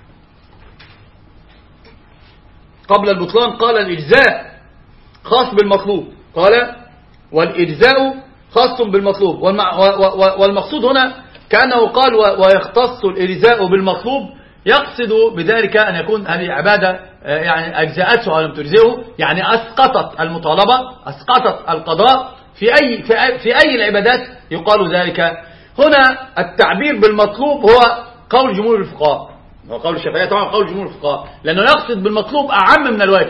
قبل البطلان قال الإجزاء خاص بالمطلوب، قال والإجزاء خاص بالمطلوب، والمقصود هنا كأنه قال ويختص الإجزاء بالمطلوب، يقصد بذلك أن يكون هذه عبادة يعني أجزاءته أو لم تجزئه، يعني أسقطت المطالبة، أسقطت القضاء في أي, في أي, في أي العبادات يقال ذلك. هنا التعبير بالمطلوب هو قول جمهور الفقهاء، هو قول الشافعية طبعا، قول جمهور الفقهاء، لأنه يقصد بالمطلوب أعم من الواجب،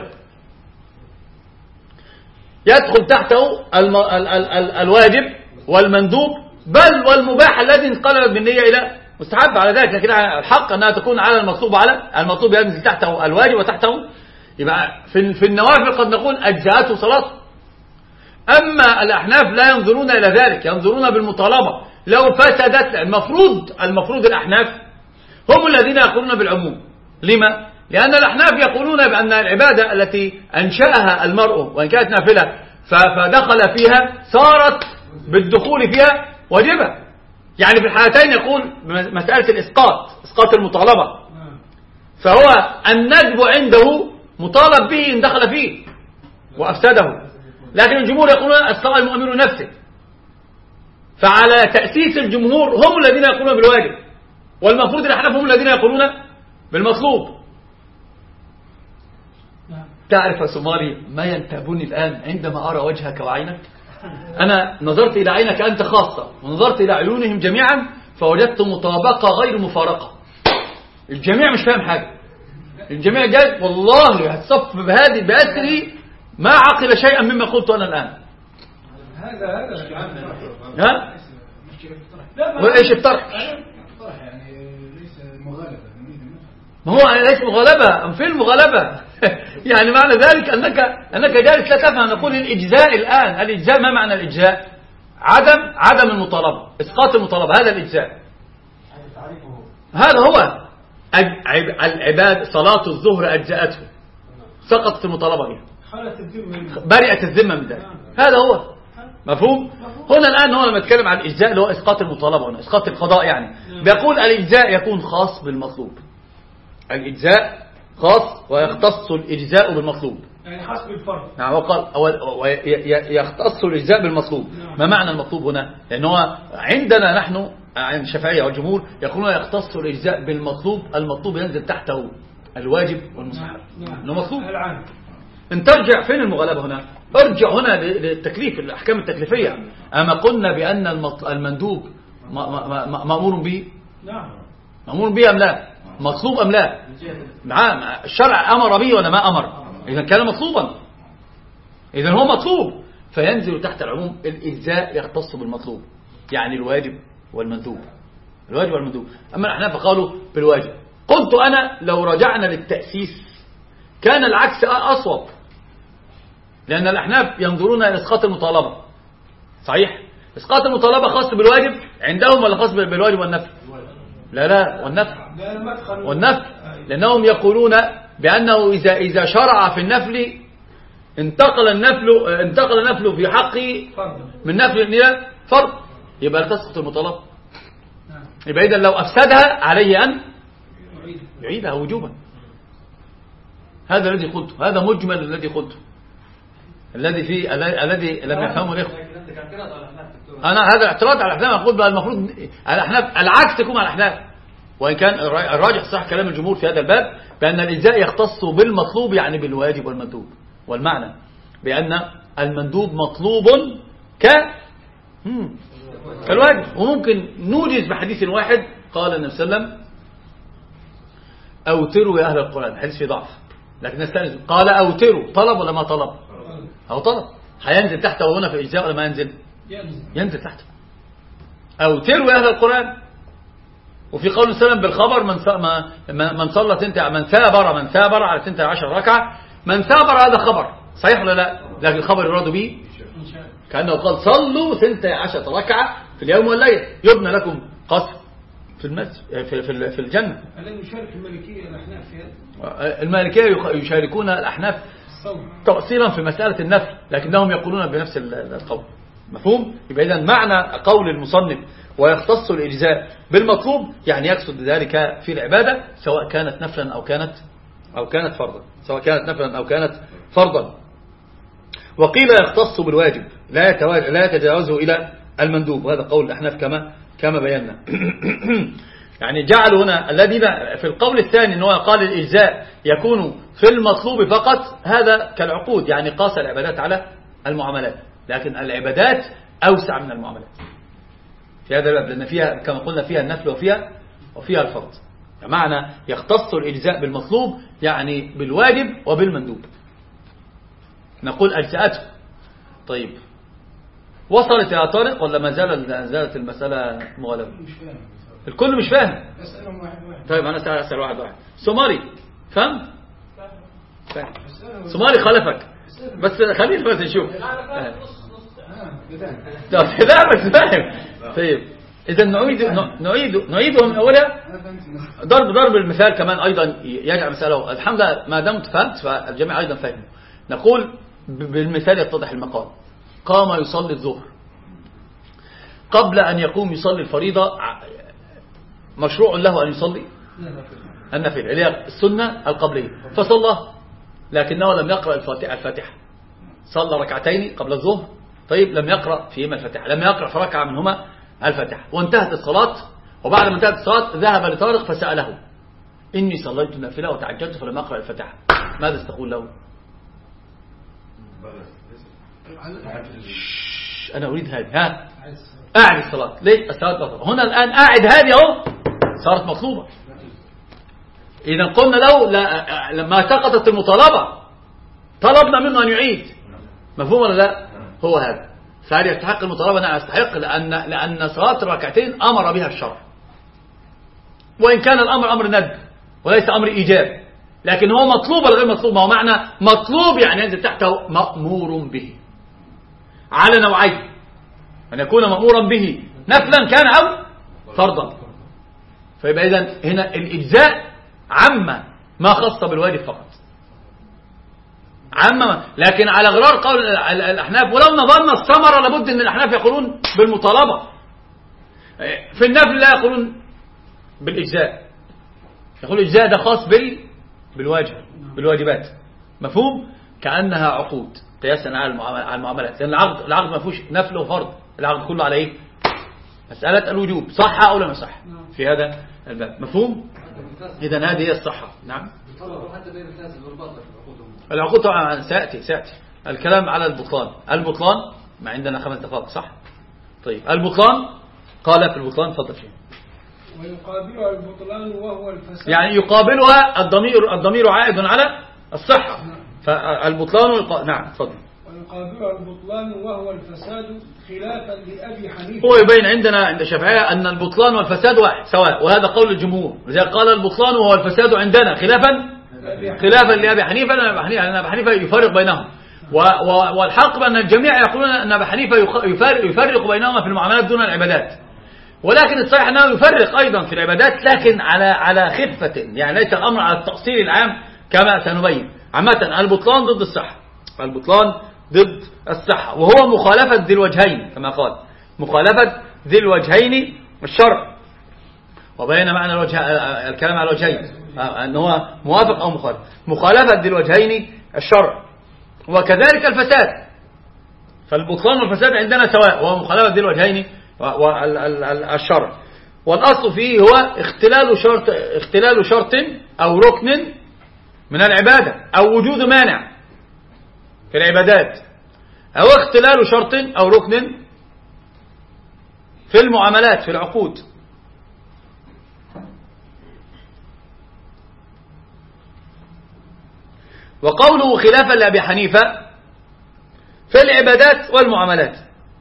يدخل تحته الم... ال... ال... ال... الواجب والمندوب بل والمباح الذي انقلب بالنية إلى مستحب على ذلك، لكن الحق أنها تكون على المطلوب، على المطلوب ينزل تحته الواجب وتحته، يبقى في, في النوافل قد نقول أجزاءته صلاة. أما الأحناف لا ينظرون إلى ذلك، ينظرون بالمطالبة. لو فسدت المفروض المفروض الأحناف هم الذين يقولون بالعموم. لما؟ لأن الأحناف يقولون بأن العبادة التي أنشأها المرء وإن كانت نافلة فدخل فيها صارت بالدخول فيها واجبة. يعني في الحالتين يقول مسألة الإسقاط، إسقاط المطالبة، فهو الندب عنده مطالب به إن دخل فيه وأفسده، لكن الجمهور يقولون أسقط المؤمن نفسه. فعلى تأسيس الجمهور هم الذين يقولون بالواجب، والمفروض الأحناف هم الذين يقولون بالمطلوب. تعرف يا سماري ما ينتابني الآن عندما أرى وجهك وعينك؟ أنا نظرت إلى عينك أنت خاصة ونظرت إلى عيونهم جميعا فوجدت مطابقة غير مفارقة. الجميع مش فاهم حاجة، الجميع جاي والله هتصف بهذه بأسري ما عقل شيئا مما قلت أنا الآن. هذا هذا ها؟ وإيش الطرح؟ يعني ليس مغالبة. ما هو ليس مغالبة، في المغالبة يعني معنى ذلك أنك أنك جالس لا تفهم. نقول الإجزاء الآن، الإجزاء ما معنى الإجزاء؟ عدم عدم المطالبة، إسقاط المطالبة، هذا الإجزاء. هذا هو العباد. صلاة الظهر أجزأته، سقطت المطالبة بها، برئت الذمة من ذلك، هذا هو مفهوم. هنا الآن هو لما يتكلم عن الإجزاء اللي هو إسقاط المطالبة، هنا إسقاط القضاء، يعني بيقول الإجزاء يكون خاص بالمطلوب، الإجزاء خاص ويختص الإجزاء بالمطلوب، يعني خاص بالفرض. نعم، وقال يختص الإجزاء بالمطلوب. ما معنى المطلوب هنا؟ لأنه عندنا نحن عند الشافعية والجمهور يقولون يختص الإجزاء بالمطلوب، المطلوب ينزل تحته الواجب والمستحب، إنه مطلوب. ان ترجع فين المغالبة هنا؟ ارجع هنا للتكليف، الأحكام التكليفية. أما قلنا بأن المندوب مأمور به؟ نعم، مأمور به أم لا؟ مطلوب أم لا؟ نعم، الشرع أمر به ولا ما أمر؟ إذا كان مطلوبا، إذا هو مطلوب فينزل تحت العموم. الإجزاء يختص بالمطلوب، يعني الواجب والمندوب، الواجب والمندوب. أما الأحناف قالوا بالواجب. قلت أنا لو رجعنا للتأسيس كان العكس أصوب، لأن الأحناف ينظرون إلى إسقاط المطالبة. صحيح، إسقاط المطالبة خاص بالواجب عندهم ولا خاص بالواجب والنفل؟ لا لا، والنفل والنفل لأنهم يقولون بأنه إذا إذا شرع في النفل انتقل النفل انتقل النفل في حقه من نفل إلى فرض، يبقى لا تسقط المطالبة. يبقى إذا لو أفسدها عليه أن يعيدها وجوبا. هذا الذي قلته، هذا مجمل الذي قلته، الذي فيه الذي لم يفهمه الإخوة. أنا هذا اعتراض على الأحناف. أقول بقى المفروض الأحناف العكس تكون على الأحناف، وإن كان الراجح صح كلام الجمهور في هذا الباب بأن الإجزاء يختص بالمطلوب، يعني بالواجب والمندوب. والمعنى بأن المندوب مطلوب ك كالواجب، وممكن نوجز بحديث واحد قال النبي صلى الله عليه وسلم أوتروا يا أهل القرآن، حديث في ضعف لكن نستأنس. قال أوتروا، طلب ولا ما طلب؟ أو طلب. هينزل تحته هنا في الإجزاء ولا ما ينزل؟ ينزل تحته. أوتروا يا أهل القرآن. وفي قول السلام بالخبر من من صلى تنت من ثابر من ثابر على تنت عشر ركعة، من ثابر هذا خبر صحيح ولا لا؟ لكن الخبر يراد به كأنه قال صلوا تنت عشر ركعة في اليوم والليل يبنى لكم قصر في المسجد في في في الجنة. الذي يشارك المالكية الأحناف في هذا؟ المالكية يشاركون الأحناف تأصيلا في مسألة النفل، لكنهم يقولون بنفس القول. مفهوم؟ يبقى إذن معنى قول المصنف ويختص الإجزاء بالمطلوب يعني يقصد ذلك في العبادة سواء كانت نفلا أو كانت أو كانت فرضا، سواء كانت نفلا أو كانت فرضا. وقيل يختص بالواجب لا يتواجه لا يتجاوزه إلى المندوب، وهذا قول الأحناف كما كما بينا. يعني جعلوا هنا الذين في القول الثاني أنه قال الإجزاء يكون في المطلوب فقط، هذا كالعقود، يعني قاس العبادات على المعاملات، لكن العبادات أوسع من المعاملات في هذا الباب، لأن فيها كما قلنا فيها النفل وفيها وفيها الفرض. معنى يختص الإجزاء بالمطلوب يعني بالواجب وبالمندوب. نقول أجزاءته. طيب وصلت يا طارق ولا ما زال زالت المسألة مغلبة؟ الكل مش فاهم. طيب أنا سأل أسأل واحد واحد. سوماري فهم؟ فاهم. سوماري خلفك بس خلينا بس نشوف. لا بس فاهم. طيب إذا نعيد نعيد نعيده من أولها. ضرب ضرب المثال كمان أيضا يجعل مسألة. الحمد لله ما دمت فهمت فالجميع أيضا فهم. نقول بالمثال يتضح المقال. قام يصلي الظهر، قبل أن يقوم يصلي الفريضة مشروع له أن يصلي النافلة اللي هي السنة القبلية، فصلى لكنه لم يقرأ الفاتحة. صلى ركعتين قبل الظهر، طيب لم يقرأ فيهما الفاتحة، لم يقرأ في ركعة منهما الفاتحة، وانتهت الصلاة. وبعد ما انتهت الصلاة ذهب لطارق فسأله إني صليت النافلة وتعجلت فلم أقرأ الفاتحة، ماذا تقول له؟ أنا أريد هذه. ها أعد الصلاة. ليه؟ الصلاة مطلوبة. هنا الآن أعد هذه أهو صارت مطلوبة. إذا قلنا له لما سقطت المطالبة طلبنا منه أن يعيد. مفهوم ولا لا؟ هو هذا. فهل يستحق المطالبة؟ نعم يستحق، لأن لأن صلاة الركعتين أمر بها الشرع، وإن كان الأمر أمر ندب وليس أمر إيجاب، لكن هو مطلوب ولا غير مطلوب؟ ما هو معنى مطلوب يعني ينزل تحته مأمور به على نوعين، أن يكون مأمورا به نفلا كان أو فرضا. فيبقى إذن هنا الإجزاء عم ما خص بالواجب فقط، عم، لكن على غرار قول الأحناف ولو نظرنا الثمرة لابد أن الأحناف يقولون بالمطالبة، في النفل لا يقولون بالإجزاء، يقول الإجزاء ده خاص بال بالواجب بالواجبات. مفهوم؟ كأنها عقود قياسا على المعاملات، لأن العقد العقد ما فيهوش نفل وفرض، العقد كله على إيه؟ مسألة الوجوب، صح أو لا صح في هذا الباب. مفهوم؟ إذن هذه هي الصحة. نعم. العقود طبعا سأتي سأتي الكلام على البطلان. البطلان ما عندنا خمس دقائق صح؟ طيب البطلان قال في البطلان تفضل فيه. ويقابلها البطلان وهو الفساد، يعني يقابلها الضمير الضمير عائد على الصحة، فالبطلان يق... نعم تفضل. ويقابلها البطلان وهو الفساد خلافا لأبي حنيفة. هو يبين عندنا عند الشافعية أن البطلان والفساد واحد سواء، وهذا قول الجمهور، لذلك قال البطلان وهو الفساد عندنا خلافا خلافا لأبي حنيفة، لأن أبي حنيفة يفرق بينهم، و... و... والحق بأن الجميع يقولون أن أبي حنيفة يفرق, يفرق بينهما في المعاملات دون العبادات، ولكن الصحيح أنه يفرق أيضا في العبادات لكن على على خفة، يعني ليس الأمر على التأصيل العام كما سنبين. عامة البطلان ضد الصحة، البطلان ضد الصحة، وهو مخالفة ذي الوجهين كما قال، مخالفة ذي الوجهين الشرع، وبين معنى الوجه الكلام على الوجهين أنه هو موافق أو مخالف، مخالفة ذي الوجهين الشرع، وكذلك الفساد، فالبطلان والفساد عندنا سواء، وهو مخالفة ذي الوجهين والشرع، والأصل فيه هو اختلال شرط اختلال شرط أو ركن من العبادة أو وجود مانع في العبادات، أو اختلال شرط أو ركن في المعاملات في العقود. وقوله خلافا لأبي حنيفة في العبادات والمعاملات،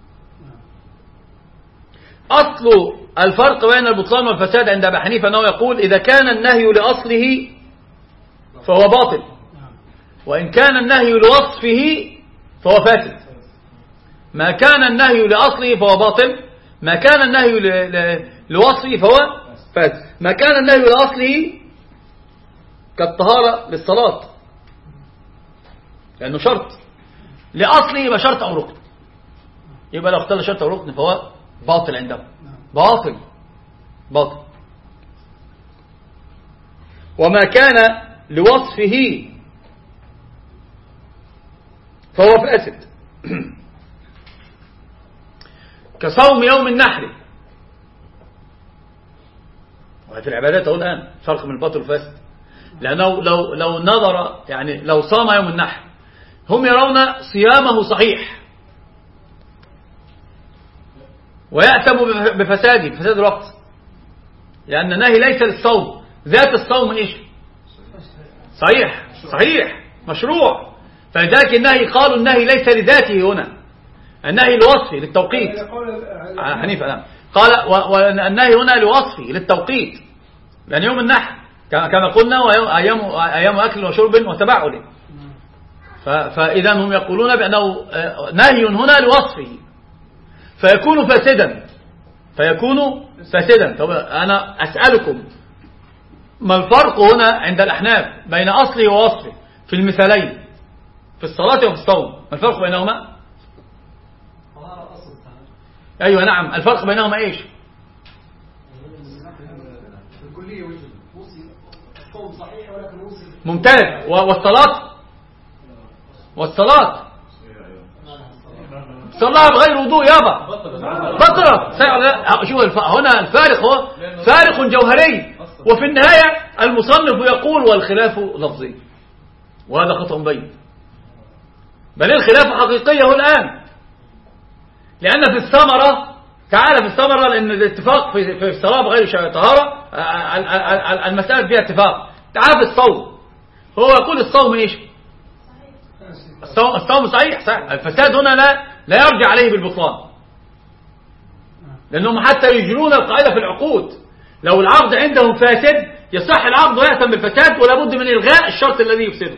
أصل الفرق بين البطلان والفساد عند أبي حنيفة أنه يقول إذا كان النهي لأصله فهو باطل، وإن كان النهي لوصفه فهو فاسد. ما كان النهي لأصله فهو باطل، ما كان النهي لوصفه فهو فاسد. ما كان النهي لأصله كالطهارة للصلاة، لأنه شرط لأصله، يبقى شرط أو ركن، يبقى لو اختل شرط أو ركن فهو باطل عندهم، باطل باطل. وما كان لوصفه فهو فاسد كصوم يوم النحر. وفي العبادات أقول الآن فرق من الباطل والفاسد، لأنه لو, لو نظر يعني لو صام يوم النحر هم يرون صيامه صحيح ويأتم بفساده، بفساد الوقت، لأن النهي ليس للصوم، ذات الصوم إيش؟ صحيح صحيح مشروع. فلذلك النهي قالوا النهي ليس لذاته هنا، النهي لوصفه للتوقيت. حنيفة نعم قال والنهي هنا لوصفه للتوقيت، لأن يوم النحر كما قلنا أيام, أيام أكل وشرب وتبعل، فإذا هم يقولون بأنه نهي هنا لوصفه فيكون فاسدا، فيكون فاسدا. طب أنا أسألكم ما الفرق هنا عند الأحناف بين أصله ووصفه في المثالين في الصلاة وفي الصوم؟ ما الفرق بينهما؟ أيوة نعم، الفرق بينهما إيش؟ ممتاز. والصلاة والصلاة صلاة بغير وضوء يابا بطلة. شوف هنا الفارق هو فارق جوهري، وفي النهاية المصنف يقول والخلاف لفظي، وهذا خطأ بين، بل الخلاف حقيقي هو الآن، لأن في الثمرة تعالى في الثمرة لأن الاتفاق في في الصلاة بغير طهارة المسألة فيها اتفاق. تعالى في الصوم هو يقول الصوم إيش؟ الصوم, الصوم صحيح صحيح. الفساد هنا لا لا يرجع عليه بالبطلان، لأنهم حتى يجرون القاعدة في العقود، لو العقد عندهم فاسد يصح العقد ويأتم بالفساد، ولا بد من إلغاء الشرط الذي يفسده.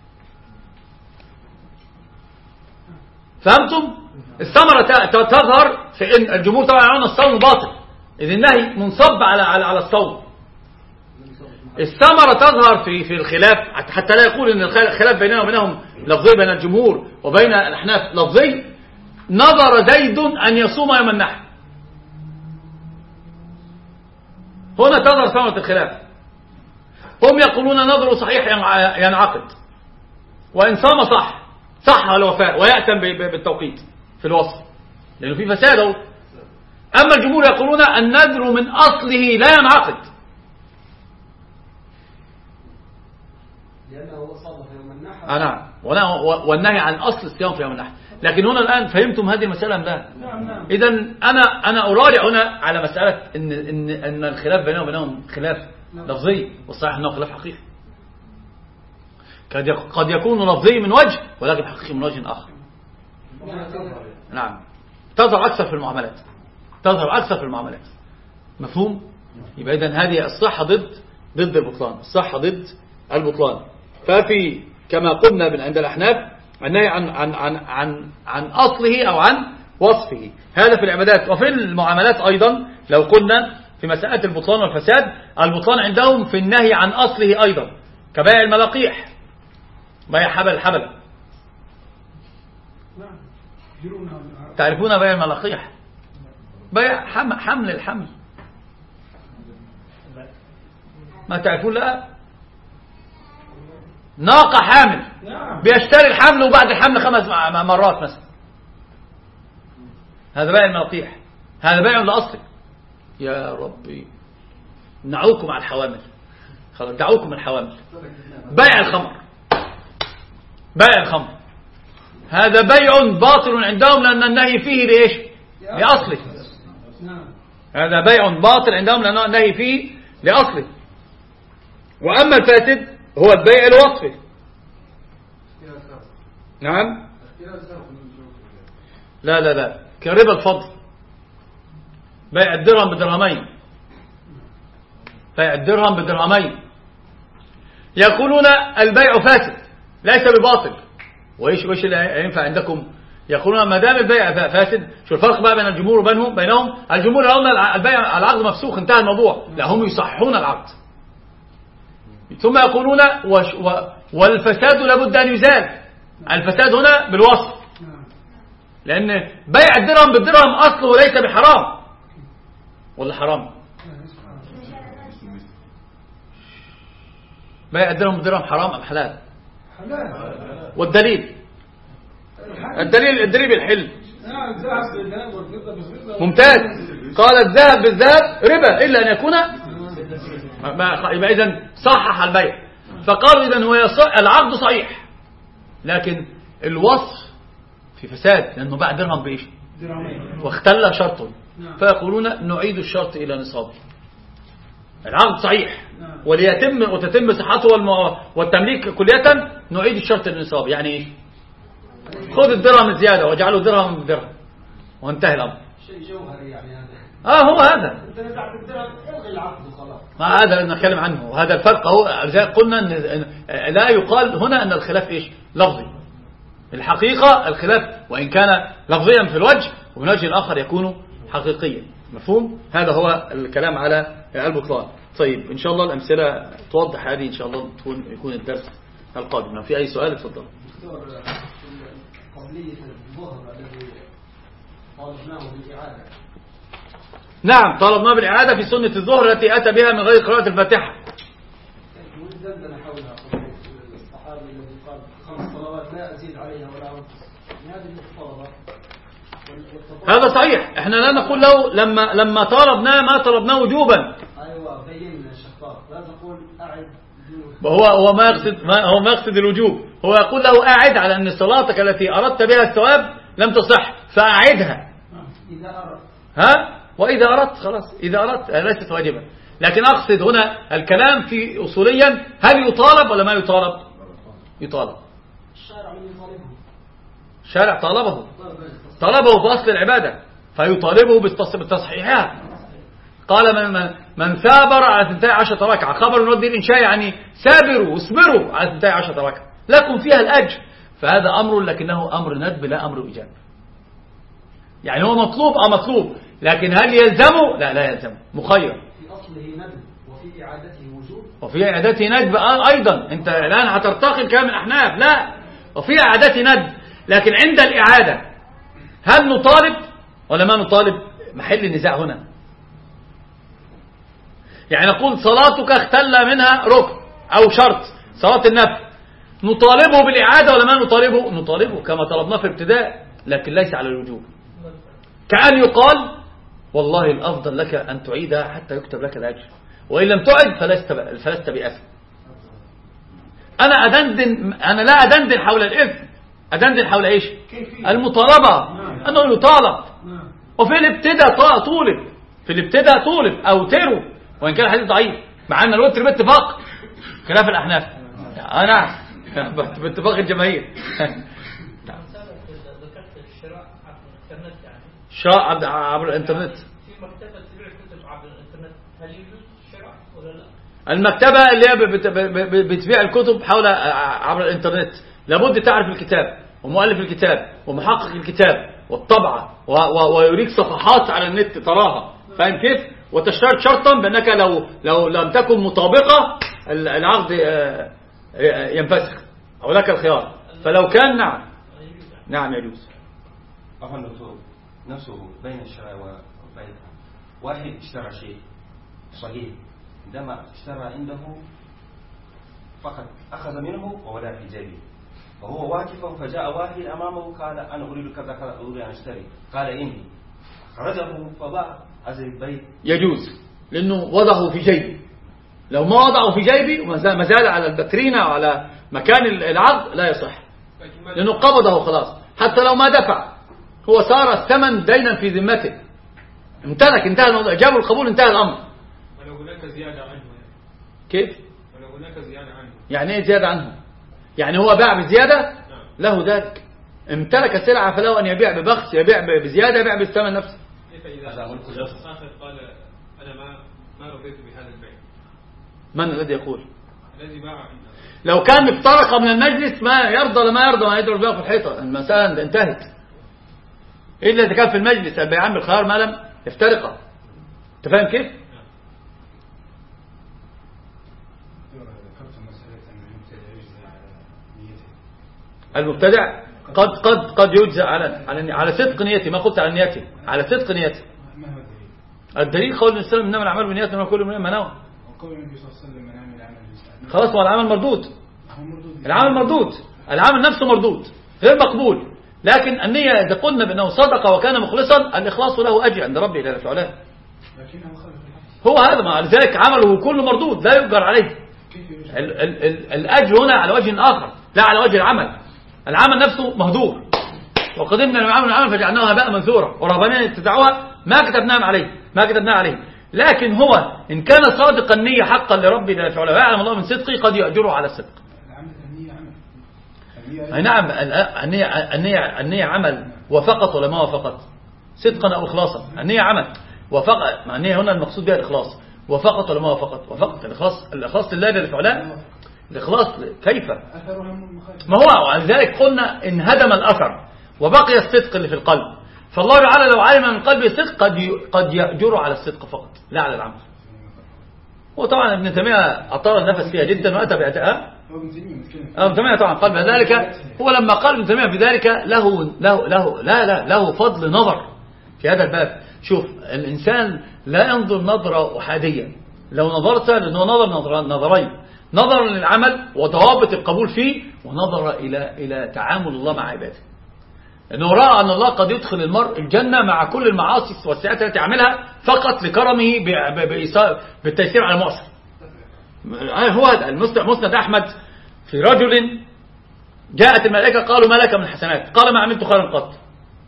فهمتم؟ الثمرة تظهر في إن الجمهور طبعا يرون الصوم باطل، إذ النهي منصب على على على الصوم. الثمرة تظهر في في الخلاف، حتى لا يقول ان الخلاف بيننا وبينهم لفظي، بين الجمهور وبين الأحناف لفظي. نظر زيد أن يصوم يوم النحر، هنا تظهر ثمرة الخلاف. هم يقولون نظره صحيح ينعقد، وإن صام صح صح الوفاء ويأتم بالتوقيت في الوصف، لأنه في فساده. أما الجمهور يقولون النذر من أصله لا ينعقد، لأنه صام في يوم النحر. آه نعم، والنهي عن أصل الصيام في يوم النحر. لكن هنا الآن فهمتم هذه المسألة لا؟ نعم. إذن أنا أنا أراجع هنا على مسألة إن إن إن الخلاف بينهم وبينهم خلاف لفظي، والصحيح أنه خلاف حقيقي. قد يكون لفظي من وجه ولكن حقيقي من وجه آخر. نعم، تظهر أكثر في المعاملات، تظهر أكثر في المعاملات. مفهوم؟ يبقى إذن هذه الصحة ضد ضد البطلان، الصحة ضد البطلان. ففي كما قلنا من عند الأحناف النهي عن عن عن عن عن أصله أو عن وصفه، هذا في العبادات. وفي المعاملات أيضا لو قلنا في مسألة البطلان والفساد، البطلان عندهم في النهي عن أصله أيضا، كبيع الملاقيح، بيع حبل الحبل. تعرفون بيع الملاقيح؟ بيع حمل الحمل، ما تعرفون؟ لا، ناقة حامل بيشتري الحمل وبعد الحمل خمس مرات مثلا، هذا بيع الملاقيح، هذا بيع لأصله. يا ربي نعوكم على الحوامل، خلاص دعوكم الحوامل. بيع الخمر، بيع الخمر هذا بيع باطل عندهم، لأن النهي فيه لإيش؟ لأصله. هذا بيع باطل عندهم لأن النهي فيه لأصله. وأما الفاسد هو البيع لوصفه. نعم، لا لا لا، كربا الفضل، بيع الدرهم بدرهمين، بيع الدرهم بدرهمين. يقولون البيع فاسد ليس بباطل. وإيش وإيش اللي ينفع عندكم؟ يقولون ما دام البيع فاسد. شو الفرق بقى بين الجمهور وبينهم بينهم الجمهور يرون البيع العقد مفسوخ انتهى الموضوع، لا هم يصححون العقد ثم يقولون وش و والفساد لابد أن يزال. الفساد هنا بالوصف، لأن بيع الدرهم بالدرهم أصله ليس بحرام ولا حرام؟ بيع الدرهم بالدرهم حرام أم حلال؟ والدليل الدليل الدليل بالحل. ممتاز. قال الذهب بالذهب ربا إلا أن يكون يبقى إذن صحح البيع. فقالوا إذن هو العقد صحيح لكن الوصف في فساد لأنه باع درهم بإيش واختل شرطه، فيقولون نعيد الشرط إلى نصابه. العقد صحيح وليتم وتتم صحته والتمليك كلية، نعيد الشرط إلى نصابه. يعني إيش؟ خذ الدرهم الزيادة واجعله درهم بدرهم وانتهي الأمر. شيء جوهري يعني هذا. آه هو هذا. أنت نزعت الدرهم الغي العقد وخلاص. ما هذا اللي نتكلم عنه، وهذا الفرق. هو زي قلنا إن لا يقال هنا أن الخلاف إيش لفظي. الحقيقة الخلاف وإن كان لفظيا في الوجه ومن وجه آخر يكون حقيقيا. مفهوم؟ هذا هو الكلام على البطلان. طيب إن شاء الله الأمثلة توضح هذه إن شاء الله تكون يكون الدرس القادم. لو في أي سؤال اتفضل. قبلية الظهر الذي طالبناه بالإعادة. نعم طلبناه بالإعادة في سنة الظهر التي أتى بها من غير قراءة الفاتحة. ودندن حولها الصحابي الذي قال خمس صلوات لا أزيد عليها ولا أنقص. هذه الطلبة. هذا صحيح. احنا لا نقول له لما لما طلبناه ما طلبناه وجوبا. أيوة بين شفاف. لا تقول أعد. وهو هو ما يقصد ما هو ما يقصد الوجوب. هو يقول له أعد على أن صلاتك التي أردت بها الثواب لم تصح فأعدها. إذا أردت. ها؟ وإذا أردت خلاص. إذا أردت ليست واجبة. لكن أقصد هنا الكلام في أصوليا هل يطالب ولا ما يطالب؟ يطالب. الشارع من يطالبه. الشارع طالبه طلبه في أصل العبادة فيطالبه بالتصحيحها. قال من من, من ثابر على اثنتي عشرة ركعة، خبر نودي الإنشاء يعني سابروا واصبروا على اثنتي عشرة ركعة لكم فيها الأجر. فهذا أمر لكنه أمر ندب لا أمر إيجاب. يعني هو مطلوب أو مطلوب لكن هل يلزمه؟ لا لا يلزمه، مخير. في أصله ندب وفي إعادته وجوب. وفي إعادته ندب أيضا. أنت الآن هترتقي كلام الأحناف. لا، وفي إعادته ندب لكن عند الإعادة هل نطالب ولا ما نطالب؟ محل النزاع هنا. يعني نقول صلاتك اختل منها ركن أو شرط صلاة النفل، نطالبه بالإعادة ولا ما نطالبه؟ نطالبه كما طلبناه في الابتداء لكن ليس على الوجوب. كأن يقال والله الأفضل لك أن تعيدها حتى يكتب لك الأجر وإن لم تعد فلست فلست بأثم. أنا أدندن أنا لا أدندن حول الإثم، أدندن حول إيش؟ المطالبة. أنه يطالب. وفي الابتداء طولب في الابتداء طولب أو تروا وإن كان الحديث ضعيف مع أن الوتر باتفاق خلاف الأحناف. أنا باتفاق الجماهير. شراء عبر الانترنت. في مكتبة تبيع كتب عبر الانترنت هل يجوز الشراء ولا لا؟ المكتبة اللي هي بتبيع الكتب حول عبر الانترنت لابد تعرف الكتاب ومؤلف الكتاب ومحقق الكتاب والطبعة ويريك صفحات على النت تراها، فاهم كيف؟ وتشترط شرطا بأنك لو لو لم تكن مطابقة العقد ينفسخ أو لك الخيار. فلو كان نعم نعم يجوز. أفهم دكتور نفسه بين الشراء والبيع. واحد اشترى شيء صحيح عندما اشترى عنده فقط أخذ منه ووضع في جيبه وهو واقف فجاء واحد أمامه قال أنا أريد كذا كذا أريد أن أشتري قال إني خرجه فباع هذا البيع يجوز لأنه وضعه في جيبه. لو ما وضعه في جيبه ما زال على البترينة أو على مكان العقد لا يصح لأنه قبضه خلاص حتى لو ما دفع هو صار الثمن دينا في ذمته امتلك انتهى الموضوع جابوا القبول انتهى الأمر. ولو هناك زيادة عنه كيف؟ ولو هناك زيادة عنه يعني ايه زيادة عنه؟ يعني هو باع بزيادة له ذلك امتلك السلعة فله أن يبيع ببخس يبيع بزيادة يبيع بالثمن نفسه. كيف إذا شخص آخر قال أنا ما ما رضيت بهذا البيع؟ من الذي يقول؟ الذي باع. لو كان افترق من المجلس ما يرضى لما يرضى ما يضرب بها في الحيطة المسألة انتهت. إلا إذا كان في المجلس البيعان بالخيار ما لم يفترقا. أنت فاهم كيف؟ المبتدع قد قد قد يجزى على على على صدق نيته، ما قلت على نيته، على صدق نيته. الدليل قول النبي صلى الله عليه وسلم انما الاعمال بالنيات وما كل امرئ ما نوى. وقول النبي صلى الله عليه وسلم من عمل عملا خلاص هو العمل مردود، العمل مردود، العمل نفسه مردود غير مقبول. لكن النية إذا قلنا بأنه صدق وكان مخلصا الإخلاص له أجر عند ربه جل وعلا. هو هذا، ما لذلك عمله كله مردود لا يؤجر عليه. ال ال ال الأجر هنا على وجه آخر لا على وجه العمل. العمل نفسه مهدور، وقدمنا للعمل العمل فجعلناها هباء منثورا ورهبانية ابتدعوها ما كتبناها عليه ما كتبناه عليه. لكن هو إن كان صادق النية حقا لربه جل وعلا ويعلم الله من صدقه قد يأجره على الصدق. أي نعم، النية النية النية عمل وفقط ولا ما وفقط، صدقا أو إخلاصا. النية عمل وفقط، مع النية هنا المقصود بها الإخلاص، وفقط ولا ما وفقط، وفقط. الإخلاص الإخلاص لله جل وعلا، الإخلاص كيف؟ ما هو ولذلك قلنا إن هدم الأثر وبقي الصدق اللي في القلب، فالله تعالى لو علم من قلبه صدق قد قد يأجره على الصدق فقط لا على العمل. وطبعا ابن تيمية أطال النفس فيها جدا وأتى بأداء. ابن تيمية طبعا قال بذلك، هو لما قال ابن تيمية بذلك له له له لا لا له فضل نظر في هذا الباب. شوف الإنسان لا ينظر نظرة أحادية، لو نظرت لأنه نظر نظر نظرين، نظر للعمل وضوابط القبول فيه، ونظر إلى إلى تعامل الله مع عباده. لأنه رأى أن الله قد يدخل المرء الجنة مع كل المعاصي والسيئات التي يعملها فقط لكرمه بالتيسير على المعصر. هو هذا المسند أحمد في رجل جاءت الملائكة قالوا ما لك من حسنات، قال ما عملت خيرا قط.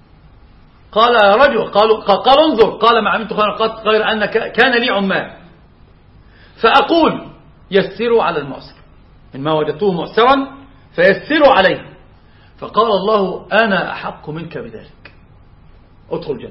قال يا رجل، قالوا قال انظر، قال ما عملت خيرا قط غير أن كان لي عمال فأقول يسروا على المعسر، إنما وجدتوه معسرا فيسروا عليه، فقال الله أنا أحق منك بذلك، ادخل الجنة.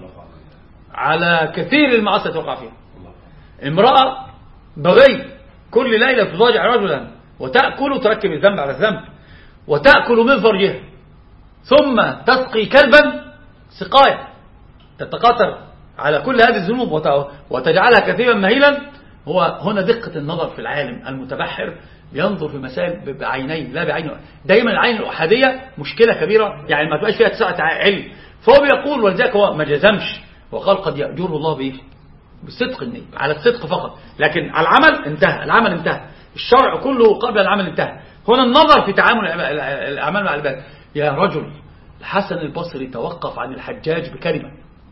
على كثير المعاصي توقع فيها. امرأة بغي كل ليلة تضاجع رجلا وتأكل، تركب الذنب على الذنب، وتأكل من فرجها، ثم تسقي كلبا سقاية، تتقاطر على كل هذه الذنوب وتجعلها كثيرا مهيلا. هو هنا دقة النظر في العالم المتبحر، بينظر في مسائل بعينين لا بعينه. دايما العين الأحادية مشكلة كبيرة، يعني ما تبقاش فيها تسعة علم. فهو بيقول، ولذلك هو ما جزمش وقال قد يأجره الله به بالصدق النية، على الصدق فقط، لكن على العمل انتهى، العمل انتهى، الشرع كله قبل العمل انتهى. هنا النظر في تعامل الأعمال مع العباد. يا رجل، الحسن البصري توقف عن الحجاج بكلمة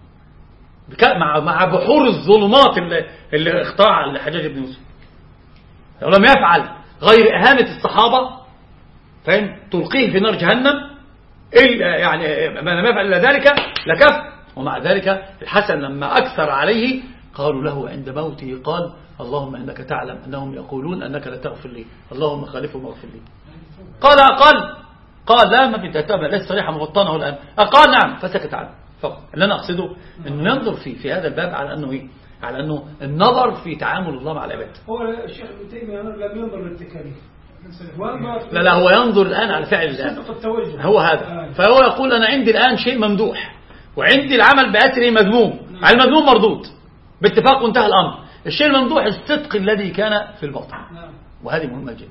مع مع بحور الظلمات اللي, اللي اخترع الحجاج بن يوسف، ولم يفعل غير إهانة الصحابة، فإن تلقيه في نار جهنم، يعني ما لم يفعل إلا ذلك لكف. ومع ذلك الحسن لما أكثر عليه قالوا له عند موته، قال اللهم إنك تعلم أنهم يقولون أنك لا تغفر لي، اللهم خالفهم واغفر لي. قال أقل، قال لا، ما في تتابع، ليس صريحة مبطنه الآن، أقال نعم، فسكت عنه فقط. اللي أنا أقصده أنه ينظر في في هذا الباب على أنه إيه؟ على أنه النظر في تعامل الله مع العباد. هو الشيخ ابن تيمية لم ينظر للتكاليف، لا لا، هو ينظر الآن على فعل الآن، هو هذا. فهو يقول أنا عندي الآن شيء ممدوح، وعندي العمل بأثره مذموم، على المذموم مردود باتفاق وانتهى الأمر. الشيء الممدوح الصدق الذي كان في الباطن، وهذه مهمة جدا.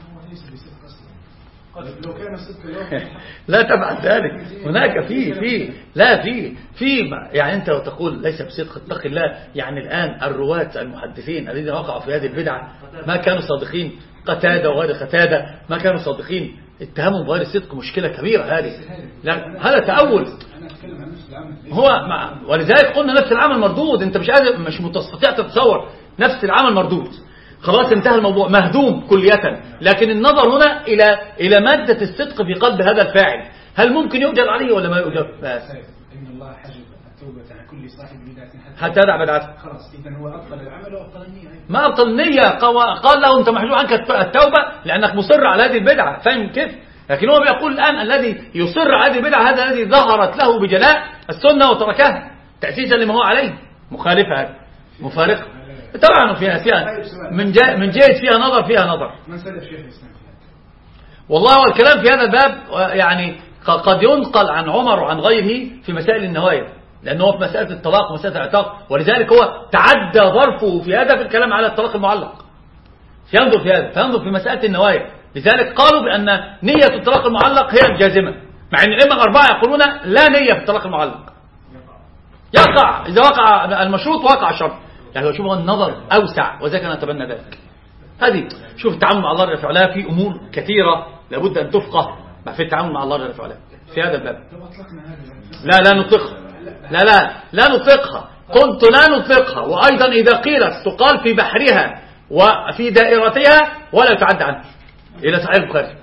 لو كان الصدق لا تبعد ذلك، هناك في في لا في في يعني أنت تقول ليس بصدق، اتق الله. يعني الآن الرواة المحدثين الذين وقعوا في هذه البدعة ما كانوا صادقين، قتادة وغير قتادة ما كانوا صادقين، اتهامهم بغير الصدق مشكلة كبيرة هذه. لا، هذا تأول. هو مع ولذلك قلنا نفس العمل مردود. انت مش قادر، مش مستطيع تتصور نفس العمل مردود، خلاص انتهى الموضوع، مهدوم كلية. لكن النظر هنا إلى إلى مادة الصدق في قلب هذا الفاعل، هل ممكن يؤجر عليه ولا ما يؤجر؟ بس إن الله حجب التوبة عن كل صاحب بدعة حتى يدع بدعته. خلاص، إذا هو أبطل العمل وأبطل النية. ما أبطل النية، قال له أنت محجوب عنك التوبة لأنك مصر على هذه البدعة، فاهم كيف؟ لكن هو بيقول الآن الذي يصر على هذه البدعة هذا الذي ظهرت له بجلاء السنة وتركها تأسيسا لما هو عليه، مخالفة مفارقة. طبعا فيها فيها من جهة من جهة فيها نظر، فيها نظر. من سلف شيخ الإسلام؟ والله والكلام في هذا الباب يعني قد ينقل عن عمر وعن غيره في مسائل النوايا، لأنه هو في مسألة الطلاق ومسألة الاعتاق، ولذلك هو تعدى ظرفه في هذا في الكلام على الطلاق المعلق، ينظر في هذا، فينظر في مسألة النوايا. لذلك قالوا بأن نية الطلاق المعلق هي الجازمة، مع أن الأئمة الأربعة يقولون لا نية في الطلاق المعلق، يقع إذا وقع المشروط وقع الشرط. يعني شوف النظر أوسع، وذلك أنا أتبنى ذلك. هذه شوف التعامل مع الله جل وعلا في أمور كثيرة لابد أن تفقه في التعامل مع الله جل وعلا في هذا الباب. لا لا نطلقها، لا لا لا نطلقها، قلت لا نطلقها. وأيضا إذا قيلت تقال في بحرها وفي دائرتها ولا يتعدى عنها إلى صحيح البخاري.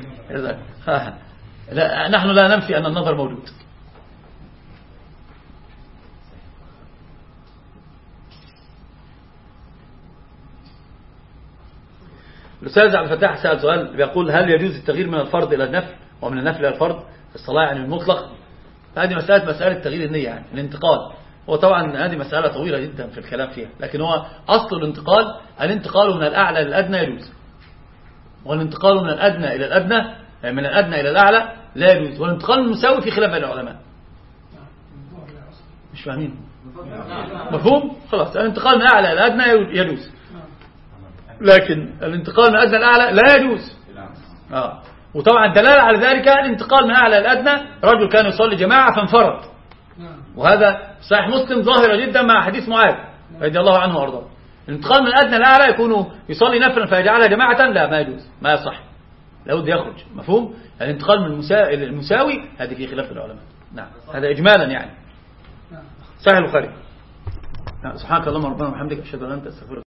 لا نحن لا ننفي أن النظر موجود. الأستاذ عبد الفتاح سأل سؤال بيقول هل يجوز التغيير من الفرض إلى النفل ومن النفل إلى الفرض في الصلاة يعني المطلق؟ هذه مسألة مسألة تغيير النية يعني الانتقال. وطبعا هذه مسألة طويلة جدا في الكلام فيها، لكن هو أصل الانتقال الانتقال من الأعلى للأدنى يجوز، والانتقال من الأدنى إلى الأدنى من الأدنى إلى الأعلى لا يجوز، والانتقال المساوي في خلاف بين العلماء. مش فاهمين؟ مفهوم؟ خلاص الانتقال من الأعلى إلى الأدنى يجوز، لكن الانتقال من الأدنى الأعلى لا يجوز. آه. وطبعا الدلالة على ذلك الانتقال من أعلى الأدنى، رجل كان يصلي جماعة فانفرد، وهذا صحيح مسلم ظاهرة جدا مع حديث معاذ رضي الله عنه وأرضاه. الانتقال من الأدنى الأعلى يكون يصلي نفلا فيجعلها جماعة، لا ما يجوز ما يصح، لابد يخرج. مفهوم؟ الانتقال من المساوي هذه في خلاف العلماء. نعم هذا إجمالا يعني. صحيح البخاري. سبحانك اللهم ربنا وبحمدك أشهد أن لا إله إلا أنت أستغفرك.